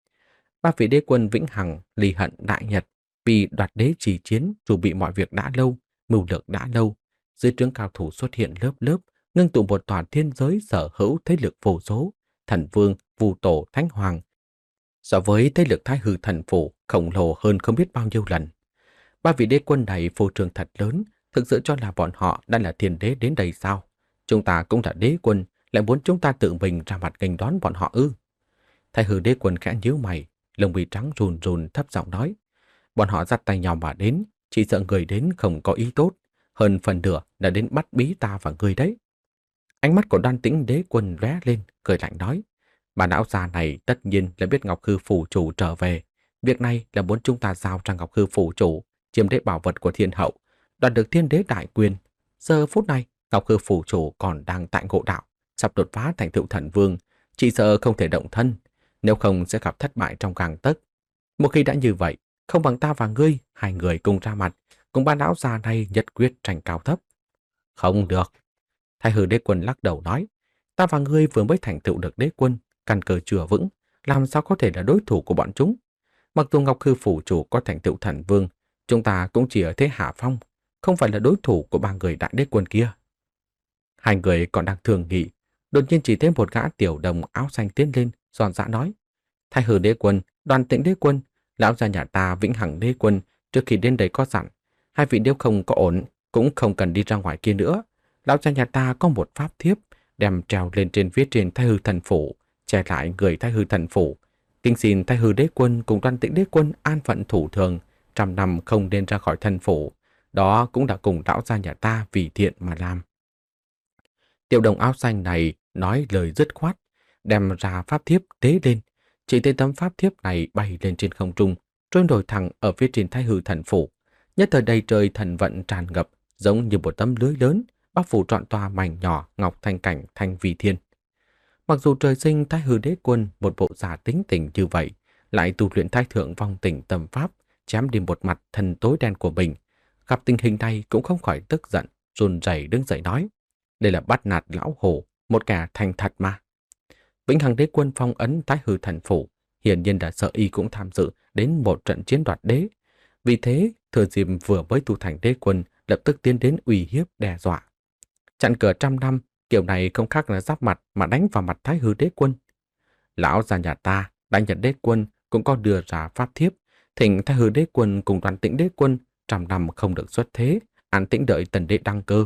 Ba vị đế quân Vĩnh Hằng, Ly Hận, Đại Nhật vì đoạt đế trì chiến dù bị mọi việc đã lâu, mưu lược đã lâu, dưới trướng cao thủ xuất hiện lớp lớp, ngưng tụ một tòa thiên giới sở hữu thế lực vô số, thần vương, phù tổ, thánh hoàng. So với thế lực Thái Hư thần phủ khổng lồ hơn không biết bao nhiêu lần. Ba vị đế quân này phô trương thật lớn, thực sự cho là bọn họ đang là thiên đế đến đây sao? Chúng ta cũng là đế quân, lại muốn chúng ta tự mình ra mặt nghênh đón bọn họ ư? Thái Hư đế quân khẽ nhíu mày, lông mi trắng run run thấp giọng nói: bọn họ dắt tay nhau mà đến, chỉ sợ người đến không có ý tốt, hơn phần nửa đã đến bắt bí ta và người đấy. Ánh mắt của Đoan Tĩnh đế quân lóe lên, cười lạnh nói: bà lão già này tất nhiên là biết Ngọc Hư phủ chủ trở về, việc này là muốn chúng ta giao cho Ngọc Hư phủ chủ chiếm lấy bảo vật của thiên hậu, đoạt được thiên đế đại quyền. Giờ phút này Ngọc Hư phủ chủ còn đang tại ngộ đạo, sắp đột phá thành tựu thần vương, chỉ sợ không thể động thân, nếu không sẽ gặp thất bại trong gang tấc. Một khi đã như vậy, không bằng ta và ngươi hai người cùng ra mặt, cùng ba lão già này nhất quyết tranh cao thấp. Không được. Thái Hư đế quân lắc đầu nói: ta và ngươi vừa mới thành tựu được đế quân, căn cơ chưa vững, làm sao có thể là đối thủ của bọn chúng? Mặc dù Ngọc Hư phủ chủ có thành tựu thần vương, chúng ta cũng chỉ ở thế hạ phong, không phải là đối thủ của ba người đại đế quân kia. Hai người còn đang thương nghị, đột nhiên chỉ thấy một gã tiểu đồng áo xanh tiến lên, giòn giã nói: Thái Hư đế quân, Đoàn Tĩnh đế quân, lão gia nhà ta Vĩnh Hằng đế quân trước khi đến đây có dặn, hai vị nếu không có ổn, cũng không cần đi ra ngoài kia nữa. Lão gia nhà ta có một pháp thiếp, đem treo lên trên phía trên Thái Hư thần phủ, che lại người Thái Hư thần phủ. Kính xin Thái Hư đế quân cùng Đoan Tĩnh đế quân an phận thủ thường, trăm năm không nên ra khỏi thần phủ. Đó cũng đã cùng lão gia nhà ta vì thiện mà làm. Tiểu đồng áo xanh này nói lời dứt khoát, đem ra pháp thiếp tế lên. Chỉ thấy tấm pháp thiếp này bay lên trên không trung, trôi nổi thẳng ở phía trên Thái Hư thần phủ. Nhất thời đầy trời thần vận tràn ngập, giống như một tấm lưới lớn, bao phủ trọn tòa mảnh nhỏ ngọc thanh cảnh thanh vi thiên. Mặc dù trời sinh Thái Hư đế quân một bộ giả tính tình như vậy, lại tu luyện thái thượng vong tình tâm pháp, chém đi một mặt thần tối đen của mình, gặp tình hình này cũng không khỏi tức giận, run rẩy đứng dậy nói: đây là bắt nạt lão hổ, một kẻ thành thật mà. Vĩnh Hằng đế quân phong ấn Thái Hư thần phủ, hiển nhiên đã sợ y cũng tham dự đến một trận chiến đoạt đế. Vì thế, thừa dịp vừa mới tu thành đế quân, lập tức tiến đến uy hiếp đe dọa. Chặn cửa trăm năm, kiểu này không khác là giáp mặt mà đánh vào mặt Thái Hư đế quân. Lão già nhà ta, Đại Nhật đế quân cũng có đưa ra pháp thiếp, thỉnh Thái Hư đế quân cùng Đoàn Tĩnh đế quân trăm năm không được xuất thế, an tĩnh đợi tần đế đăng cơ.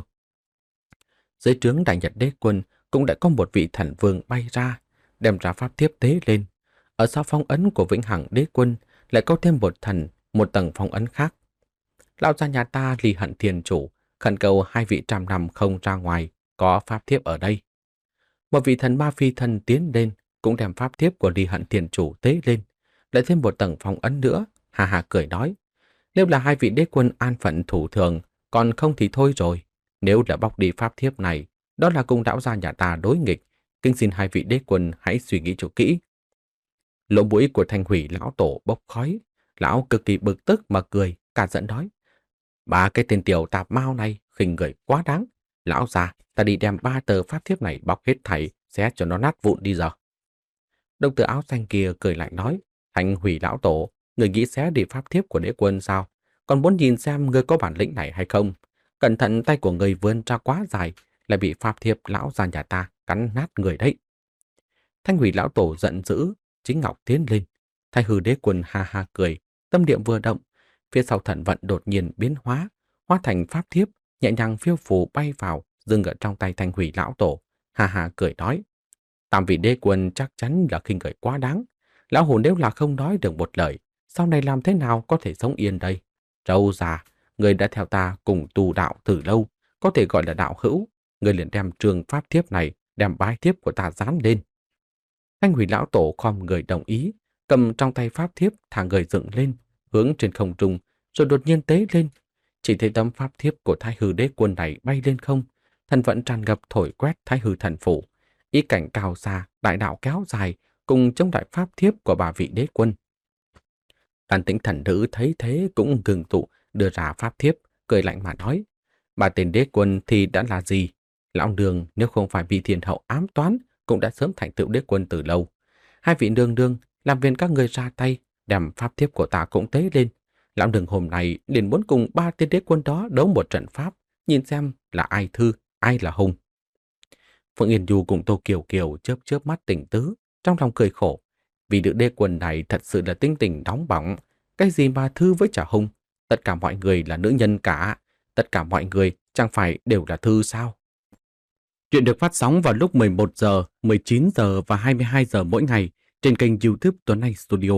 Dưới trướng Đại Nhật đế quân cũng đã có một vị thần vương bay ra, đem ra pháp thiếp tế lên. Ở sau phong ấn của Vĩnh Hằng đế quân lại có thêm một thần, một tầng phong ấn khác. Lão gia nhà ta Ly Hận thiền chủ khẩn cầu hai vị trăm năm không ra ngoài, có pháp thiếp ở đây. Một vị thần ma phi thần tiến lên, cũng đem pháp thiếp của Ly Hận thiền chủ tế lên, lại thêm một tầng phong ấn nữa, hà hà cười nói: nếu là hai vị đế quân an phận thủ thường, còn không thì thôi rồi. Nếu là bóc đi pháp thiếp này, đó là cùng lão gia nhà ta đối nghịch, kính xin hai vị đế quân hãy suy nghĩ cho kỹ. Lỗ mũi của Thanh Hủy lão tổ bốc khói, lão cực kỳ bực tức mà cười, cả giận nói: ba cái tên tiểu tạp mao này khinh người quá đáng. Lão già, ta đi đem ba tờ pháp thiếp này bóc hết thảy, xé cho nó nát vụn đi giờ. Đồng tử áo xanh kia cười lạnh nói: Thanh Hủy lão tổ, người nghĩ xé đi pháp thiếp của đế quân sao? Còn muốn nhìn xem người có bản lĩnh này hay không? Cẩn thận tay của người vươn ra quá dài, lại bị pháp thiếp lão già nhà ta cắn nát người đấy. Thanh Hủy lão tổ giận dữ, chính ngọc tiến lên. Thái Hư đế quân ha ha cười, tâm niệm vừa động, phía sau thần vận đột nhiên biến hóa, hóa thành pháp thiếp, nhẹ nhàng phiêu phù bay vào, dừng ở trong tay Thanh Hủy lão tổ, ha ha cười nói: tam vị đế quân chắc chắn là khinh người quá đáng. Lão hồn nếu là không nói được một lời, sau này làm thế nào có thể sống yên đây? Trâu già, người đã theo ta cùng tu đạo từ lâu, có thể gọi là đạo hữu, người liền đem trường pháp thiếp này, đem bái thiếp của ta dán lên. Thanh hủy lão tổ khom người đồng ý, cầm trong tay pháp thiếp thả người dựng lên, hướng trên không trung, rồi đột nhiên tế lên. Chỉ thấy tấm pháp thiếp của Thái Hư Đế Quân này bay lên không, thần vận tràn ngập thổi quét Thái Hư thần phủ. Ý cảnh cao xa, đại đạo kéo dài, cùng chống đại pháp thiếp của bà vị đế quân. Đàn tĩnh thần nữ thấy thế cũng ngừng tụ, đưa ra pháp thiếp, cười lạnh mà nói: bà tên đế quân thì đã là gì? Lão đường nếu không phải vì thiên hậu ám toán, cũng đã sớm thành tựu đế quân từ lâu. Hai vị nương nương, làm phiền các người ra tay, đem pháp thiếp của ta cũng tế lên. Lão đường hôm nay liền muốn cùng ba tên đế quân đó đấu một trận pháp, nhìn xem là ai thư, ai là hùng. Phượng Yên Du cùng Tô Kiều Kiều chớp chớp mắt tỉnh tứ, trong lòng cười khổ. Vì nữ đế quân này thật sự là tinh tình nóng bỏng. Cái gì mà thư với trả hung? Tất cả mọi người là nữ nhân cả. Tất cả mọi người chẳng phải đều là thư sao? Chuyện được phát sóng vào lúc mười một giờ, mười chín giờ và hai mươi hai giờ mỗi ngày trên kênh YouTube Tuấn Anh Studio.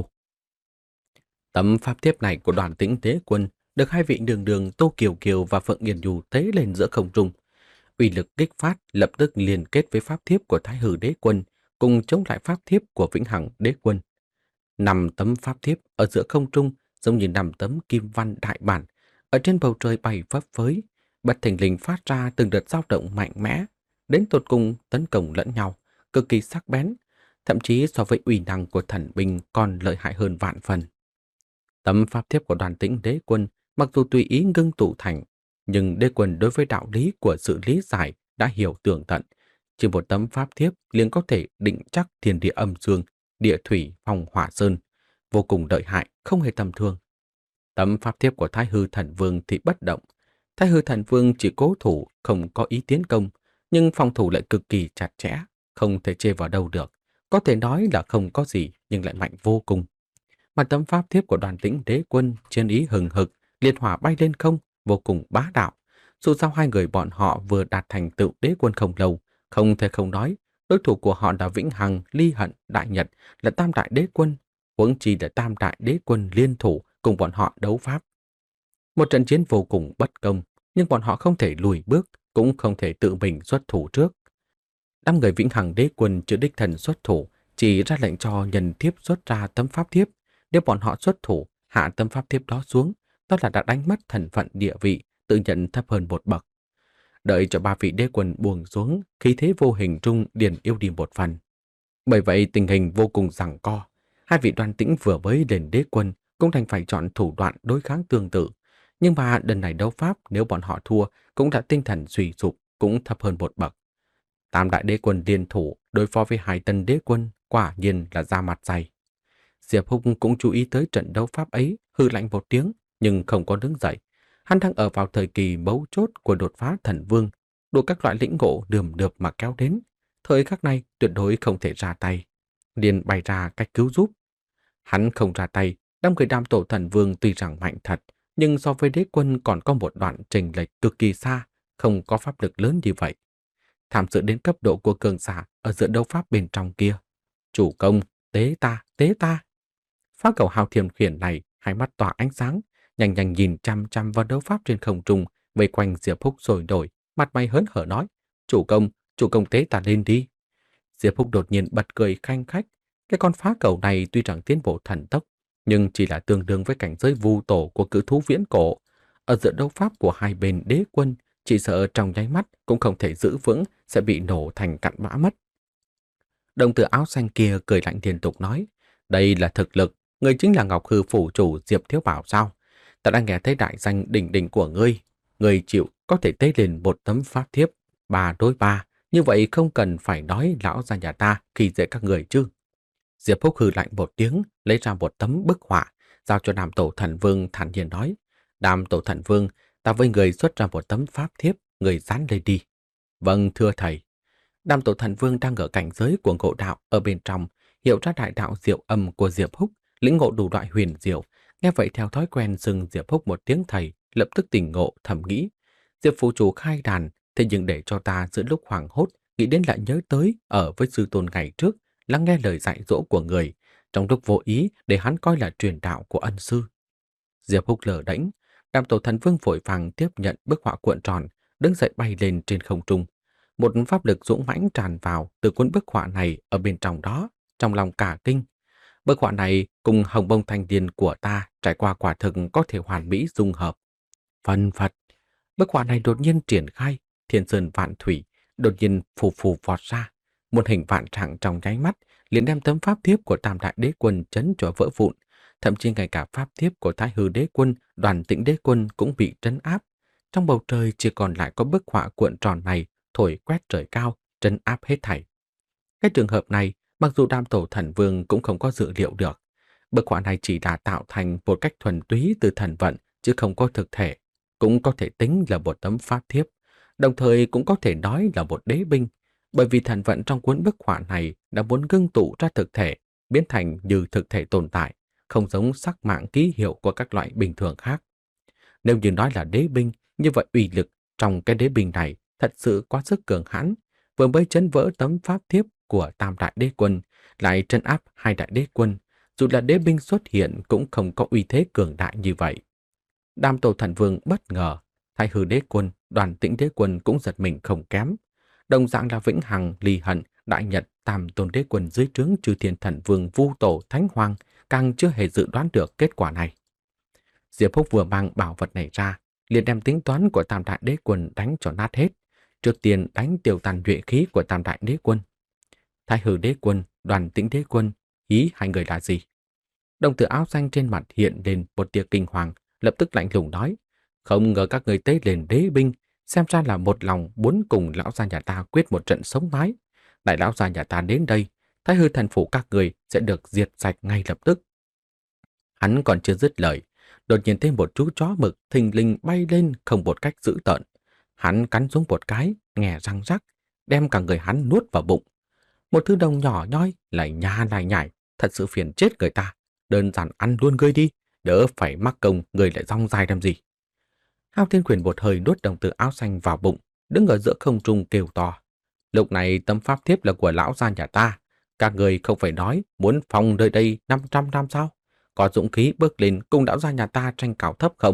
Tấm pháp thiếp này của Đoàn Tĩnh Đế Quân được hai vị đường đường Tô Kiều Kiều và Phượng Yên Du tế lên giữa không trung. Uy lực kích phát lập tức liên kết với pháp thiếp của Thái Hư Đế Quân, cùng chống lại pháp thiếp của Vĩnh Hằng Đế Quân. Năm tấm pháp thiếp ở giữa không trung giống như năm tấm kim văn đại bản, ở trên bầu trời bay phấp phới, bất thình lình phát ra từng đợt dao động mạnh mẽ, đến tột cùng tấn công lẫn nhau, cực kỳ sắc bén, thậm chí so với uy năng của thần binh còn lợi hại hơn vạn phần. Tấm pháp thiếp của Đoàn Tĩnh Đế Quân mặc dù tùy ý ngưng tụ thành, nhưng đế quân đối với đạo lý của sự lý giải đã hiểu tường tận. Chỉ một tấm pháp thiếp liền có thể định chắc thiên địa âm dương, địa thủy, phong hỏa sơn, vô cùng lợi hại, không hề tầm thường. Tấm pháp thiếp của Thái Hư Thần Vương thì bất động. Thái Hư Thần Vương chỉ cố thủ, không có ý tiến công, nhưng phòng thủ lại cực kỳ chặt chẽ, không thể chê vào đâu được. Có thể nói là không có gì, nhưng lại mạnh vô cùng. Mà tấm pháp thiếp của Đoàn Tĩnh Đế Quân chiến ý hừng hực, liệt hỏa bay lên không, vô cùng bá đạo. Dù sao hai người bọn họ vừa đạt thành tựu đế quân không lâu, không thể không nói, đối thủ của họ là Vĩnh Hằng, Ly Hận, Đại Nhật, là tam đại đế quân, huống chi là tam đại đế quân liên thủ cùng bọn họ đấu pháp. Một trận chiến vô cùng bất công, nhưng bọn họ không thể lùi bước, cũng không thể tự mình xuất thủ trước. Năm người Vĩnh Hằng đế quân chưa đích thần xuất thủ, chỉ ra lệnh cho nhân thiếp xuất ra tấm pháp thiếp. Nếu bọn họ xuất thủ, hạ tấm pháp thiếp đó xuống, đó là đã đánh mất thần phận địa vị, tự nhận thấp hơn một bậc. Đợi cho ba vị đế quân buông xuống, khí thế vô hình trung liền yếu đi một phần. Bởi vậy tình hình vô cùng giằng co. Hai vị Đoan Tĩnh vừa mới lên đế quân cũng thành phải chọn thủ đoạn đối kháng tương tự. Nhưng mà lần này đấu pháp nếu bọn họ thua cũng đã tinh thần suy sụp, cũng thấp hơn một bậc. Tam đại đế quân liên thủ đối phó với hai tân đế quân quả nhiên là ra mặt dày. Diệp Húc cũng chú ý tới trận đấu pháp ấy, hư lạnh một tiếng nhưng không có đứng dậy. Hắn đang ở vào thời kỳ mấu chốt của đột phá thần vương, đủ các loại lĩnh ngộ đườm đượp mà kéo đến. Thời khắc này tuyệt đối không thể ra tay, liền bày ra cách cứu giúp. Hắn không ra tay, năm người Đam Tổ Thần Vương tuy rằng mạnh thật, nhưng so với đế quân còn có một đoạn chênh lệch cực kỳ xa, không có pháp lực lớn như vậy. Tham dự đến cấp độ của cường giả ở giữa đấu pháp bên trong kia. Chủ công, tế ta, tế ta. Phá cầu hào thiềm khiển này, hai mắt tỏa ánh sáng, nhanh nhanh nhìn chăm chăm vào đấu pháp trên không trung, vây quanh Diệp Húc rồi đổi, mặt mày hớn hở nói: "Chủ công, chủ công tế ta lên đi." Diệp Húc đột nhiên bật cười khanh khách, cái con phá cầu này tuy rằng tiến bộ thần tốc, nhưng chỉ là tương đương với cảnh giới vu tổ của cự thú viễn cổ. Ở giữa đấu pháp của hai bên đế quân, chỉ sợ trong nháy mắt cũng không thể giữ vững, sẽ bị nổ thành cặn bã mất. Đồng tử áo xanh kia cười lạnh liên tục nói: "Đây là thực lực, người chính là Ngọc Hư phủ chủ Diệp Thiếu Bảo sao? Ta đã nghe thấy đại danh đỉnh đỉnh của ngươi, ngươi chịu có thể tế lên một tấm pháp thiếp ba đối ba, như vậy không cần phải nói lão gia nhà ta khi dễ các người chứ." Diệp Húc hừ lạnh một tiếng, lấy ra một tấm bức họa, giao cho Đàm Tổ Thần Vương, thản nhiên nói: "Đàm Tổ Thần Vương, ta với người xuất ra một tấm pháp thiếp, người dán lên đi." "Vâng, thưa thầy." Đàm Tổ Thần Vương đang ở cảnh giới của ngộ đạo ở bên trong, hiểu ra đại đạo diệu âm của Diệp Húc, lĩnh ngộ đủ loại huyền diệu, nghe vậy theo thói quen xưng Diệp Húc một tiếng thầy, lập tức tỉnh ngộ thầm nghĩ: Diệp phụ chủ khai đàn, thế nhưng để cho ta giữa lúc hoảng hốt nghĩ đến lại nhớ tới ở với sư tôn ngày trước, lắng nghe lời dạy dỗ của người, trong lúc vô ý để hắn coi là truyền đạo của ân sư. Diệp Húc lờ đễnh, Đàm Tổ Thần Vương vội vàng tiếp nhận bức họa cuộn tròn, đứng dậy bay lên trên không trung. Một pháp lực dũng mãnh tràn vào từ cuốn bức họa này ở bên trong đó, trong lòng cả kinh. Bức họa này cùng hồng bông thanh điền của ta trải qua quả thực có thể hoàn mỹ dung hợp. Phân phật, bức họa này đột nhiên triển khai, thiên sơn vạn thủy, đột nhiên phù phù vọt ra. Một hình vạn trạng trong nháy mắt, liền đem tấm pháp thiếp của Tam Đại Đế Quân chấn cho vỡ vụn. Thậm chí ngay cả pháp thiếp của Thái Hư Đế Quân, Đoàn Tĩnh Đế Quân cũng bị trấn áp. Trong bầu trời chỉ còn lại có bức họa cuộn tròn này thổi quét trời cao, trấn áp hết thảy. Cái trường hợp này, mặc dù Đam Tổ Thần Vương cũng không có dự liệu được. Bức họa này chỉ đã tạo thành một cách thuần túy từ thần vận, chứ không có thực thể. Cũng có thể tính là một tấm pháp thiếp, đồng thời cũng có thể nói là một đế binh, bởi vì thần vận trong cuốn bức họa này đã muốn ngưng tụ ra thực thể, biến thành như thực thể tồn tại, không giống sắc mạng ký hiệu của các loại bình thường khác. Nếu như nói là đế binh, như vậy uy lực trong cái đế binh này thật sự quá sức cường hãn, vừa mới chấn vỡ tấm pháp thiếp của Tam Đại Đế Quân, lại trấn áp hai Đại Đế Quân, dù là đế binh xuất hiện cũng không có uy thế cường đại như vậy. Đam Tổ Thần Vương bất ngờ, Thái Hư Đế Quân, Đoàn Tĩnh Đế Quân cũng giật mình không kém. Đồng dạng là Vĩnh Hằng, Ly Hận, Đại Nhật, Tam Tôn Đế Quân dưới trướng Chư Thiên Thần Vương Vu Tổ Thánh Hoàng càng chưa hề dự đoán được kết quả này. Diệp Húc vừa mang bảo vật này ra, liền đem tính toán của Tam Đại Đế Quân đánh cho nát hết. Trước tiên đánh tiêu tan nhuệ khí của Tam Đại Đế Quân. Thái Hư Đế Quân, Đoàn Tĩnh Đế Quân, ý hai người là gì? Đồng tử áo xanh trên mặt hiện lên một tia kinh hoàng, lập tức lạnh lùng nói: không ngờ các người tế lên đế binh, xem ra là một lòng muốn cùng lão gia nhà ta quyết một trận sống mái. Đại lão gia nhà ta đến đây, Thái Hư thần phủ các người sẽ được diệt sạch ngay lập tức. Hắn còn chưa dứt lời, đột nhiên thêm một chú chó mực thình lình bay lên không một cách dữ tợn. Hắn cắn xuống một cái, nghe răng rắc, đem cả người hắn nuốt vào bụng. Một thứ đồng nhỏ nhoi, lại nha lại nhảy, thật sự phiền chết người ta. Đơn giản ăn luôn ngươi đi, đỡ phải mắc công người lại rong dài làm gì. Hao Thiên Quyền một hơi nuốt đồng tử áo xanh vào bụng, đứng ở giữa không trung kêu to. Lúc này tấm pháp thiếp là của lão gia nhà ta, các người không phải nói muốn phòng nơi đây năm trăm năm sao? Có dũng khí bước lên cùng lão gia nhà ta tranh cao thấp không?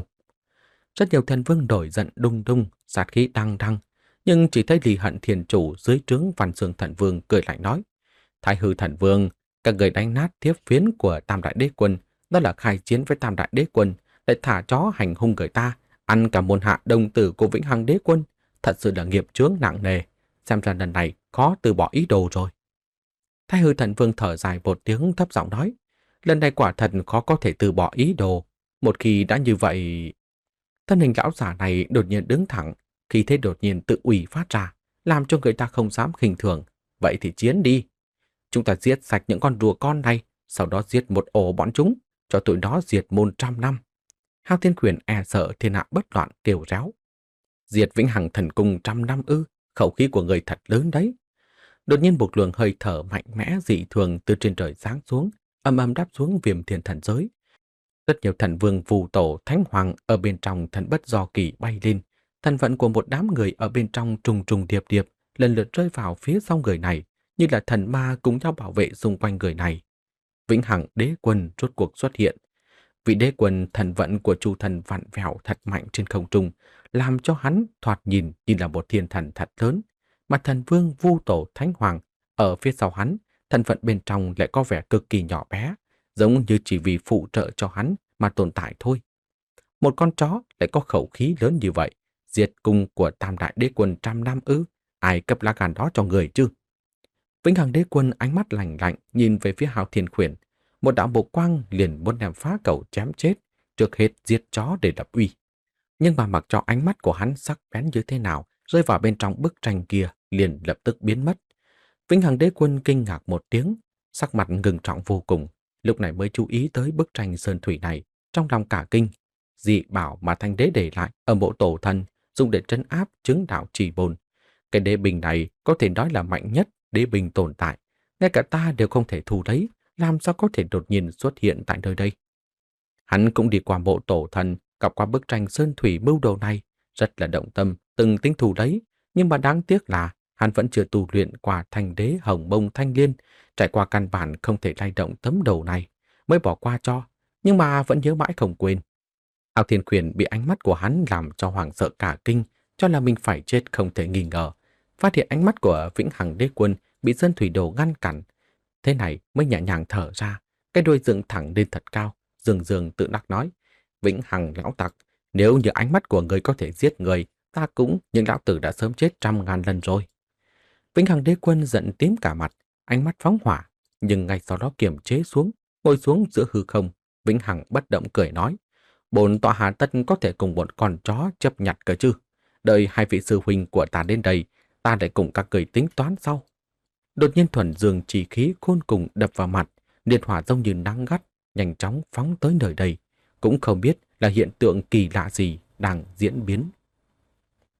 Rất nhiều thần vương nổi giận đung đung, sát khí đăng đăng, nhưng chỉ thấy Ly Hận Thiền Chủ dưới trướng Văn Xương Thần Vương cười lạnh nói: Thái Hư Thần Vương, các người đánh nát thiếp phiến của Tam Đại Đế Quân, đó là khai chiến với Tam Đại Đế Quân, lại thả chó hành hung người ta, ăn cả môn hạ đồng tử của Vĩnh Hằng Đế Quân, thật sự là nghiệp chướng nặng nề, xem ra lần này khó từ bỏ ý đồ rồi. Thái Hư Thần Vương thở dài một tiếng thấp giọng nói: lần này quả thật khó có thể từ bỏ ý đồ, một khi đã như vậy. Thân hình lão giả này đột nhiên đứng thẳng, khí thế đột nhiên tự ủy phát ra, làm cho người ta không dám khinh thường. Vậy thì chiến đi. Chúng ta giết sạch những con rùa con này, sau đó giết một ổ bọn chúng, cho tụi nó diệt môn trăm năm. Hao Thiên Quyền e sợ thiên hạ bất loạn kêu réo: diệt Vĩnh Hằng Thần Cung trăm năm ư? Khẩu khí của người thật lớn đấy. Đột nhiên một luồng hơi thở mạnh mẽ dị thường từ trên trời giáng xuống, âm âm đáp xuống Viêm Thiên Thần Giới. Rất nhiều thần vương Vu Tổ Thánh Hoàng ở bên trong thần bất do kỳ bay lên, thần vận của một đám người ở bên trong trùng trùng điệp điệp lần lượt rơi vào phía sau người này, như là thần ma cùng nhau bảo vệ xung quanh người này. Vĩnh Hằng Đế Quân rốt cuộc xuất hiện. Vị đế quân thần vận của Chu thần vặn vẹo thật mạnh trên không trung, làm cho hắn thoạt nhìn như là một thiên thần thật lớn, mà thần vương Vu Tổ Thánh Hoàng ở phía sau hắn, thần vận bên trong lại có vẻ cực kỳ nhỏ bé, giống như chỉ vì phụ trợ cho hắn mà tồn tại thôi. Một con chó lại có khẩu khí lớn như vậy, diệt cung của Tam Đại Đế Quân trăm năm ư? Ai cấp lá gan đó cho người chứ? Vĩnh Hằng Đế Quân ánh mắt lạnh lạnh nhìn về phía Hao Thiên Quyền, một đạo bộc quang liền muốn đem phá cầu chém chết, trước hết giết chó để lập uy. Nhưng mà mặc cho ánh mắt của hắn sắc bén như thế nào, rơi vào bên trong bức tranh kia liền lập tức biến mất. Vĩnh Hằng Đế Quân kinh ngạc một tiếng, sắc mặt ngưng trọng vô cùng, lúc này mới chú ý tới bức tranh sơn thủy này, trong lòng cả kinh. Dị bảo mà Thanh Đế để lại ở bộ tổ thần, dùng để trấn áp chứng đạo trì bồn. Cái đế binh này có thể nói là mạnh nhất đế binh tồn tại, ngay cả ta đều không thể thu lấy, làm sao có thể đột nhiên xuất hiện tại nơi đây. Hắn cũng đi qua bộ tổ thần, gặp qua bức tranh sơn thủy mưu đồ này, rất là động tâm, từng tính thu lấy, nhưng mà đáng tiếc là hắn vẫn chưa tu luyện qua Thanh Đế Hồng Mông Thanh Liên, trải qua căn bản không thể lay động tấm đầu này, mới bỏ qua cho, nhưng mà vẫn nhớ mãi không quên. Hao Thiên Quyền bị ánh mắt của hắn làm cho hoảng sợ cả kinh, cho là mình phải chết không thể nghi ngờ. Phát hiện ánh mắt của Vĩnh Hằng Đế Quân bị sơn thủy đồ ngăn cản, Thế này mới nhẹ nhàng thở ra, cái đuôi dựng thẳng lên thật cao, dường dường tự đắc nói: Vĩnh Hằng lão tặc, nếu như ánh mắt của người có thể giết người, ta cũng, nhưng lão tử đã sớm chết trăm ngàn lần rồi. Vĩnh Hằng đế quân giận tím cả mặt, ánh mắt phóng hỏa, nhưng ngay sau đó kiềm chế xuống, ngồi xuống giữa hư không. Vĩnh Hằng bất động cười nói: Bổn tọa hà tất có thể cùng bọn con chó chấp nhặt cơ chứ? Đợi hai vị sư huynh của ta đến đây, ta lại cùng các người tính toán sau. Đột nhiên thuần dương chỉ khí khôn cùng đập vào mặt, liệt hỏa giống như nắng gắt, nhanh chóng phóng tới nơi đây, cũng không biết là hiện tượng kỳ lạ gì đang diễn biến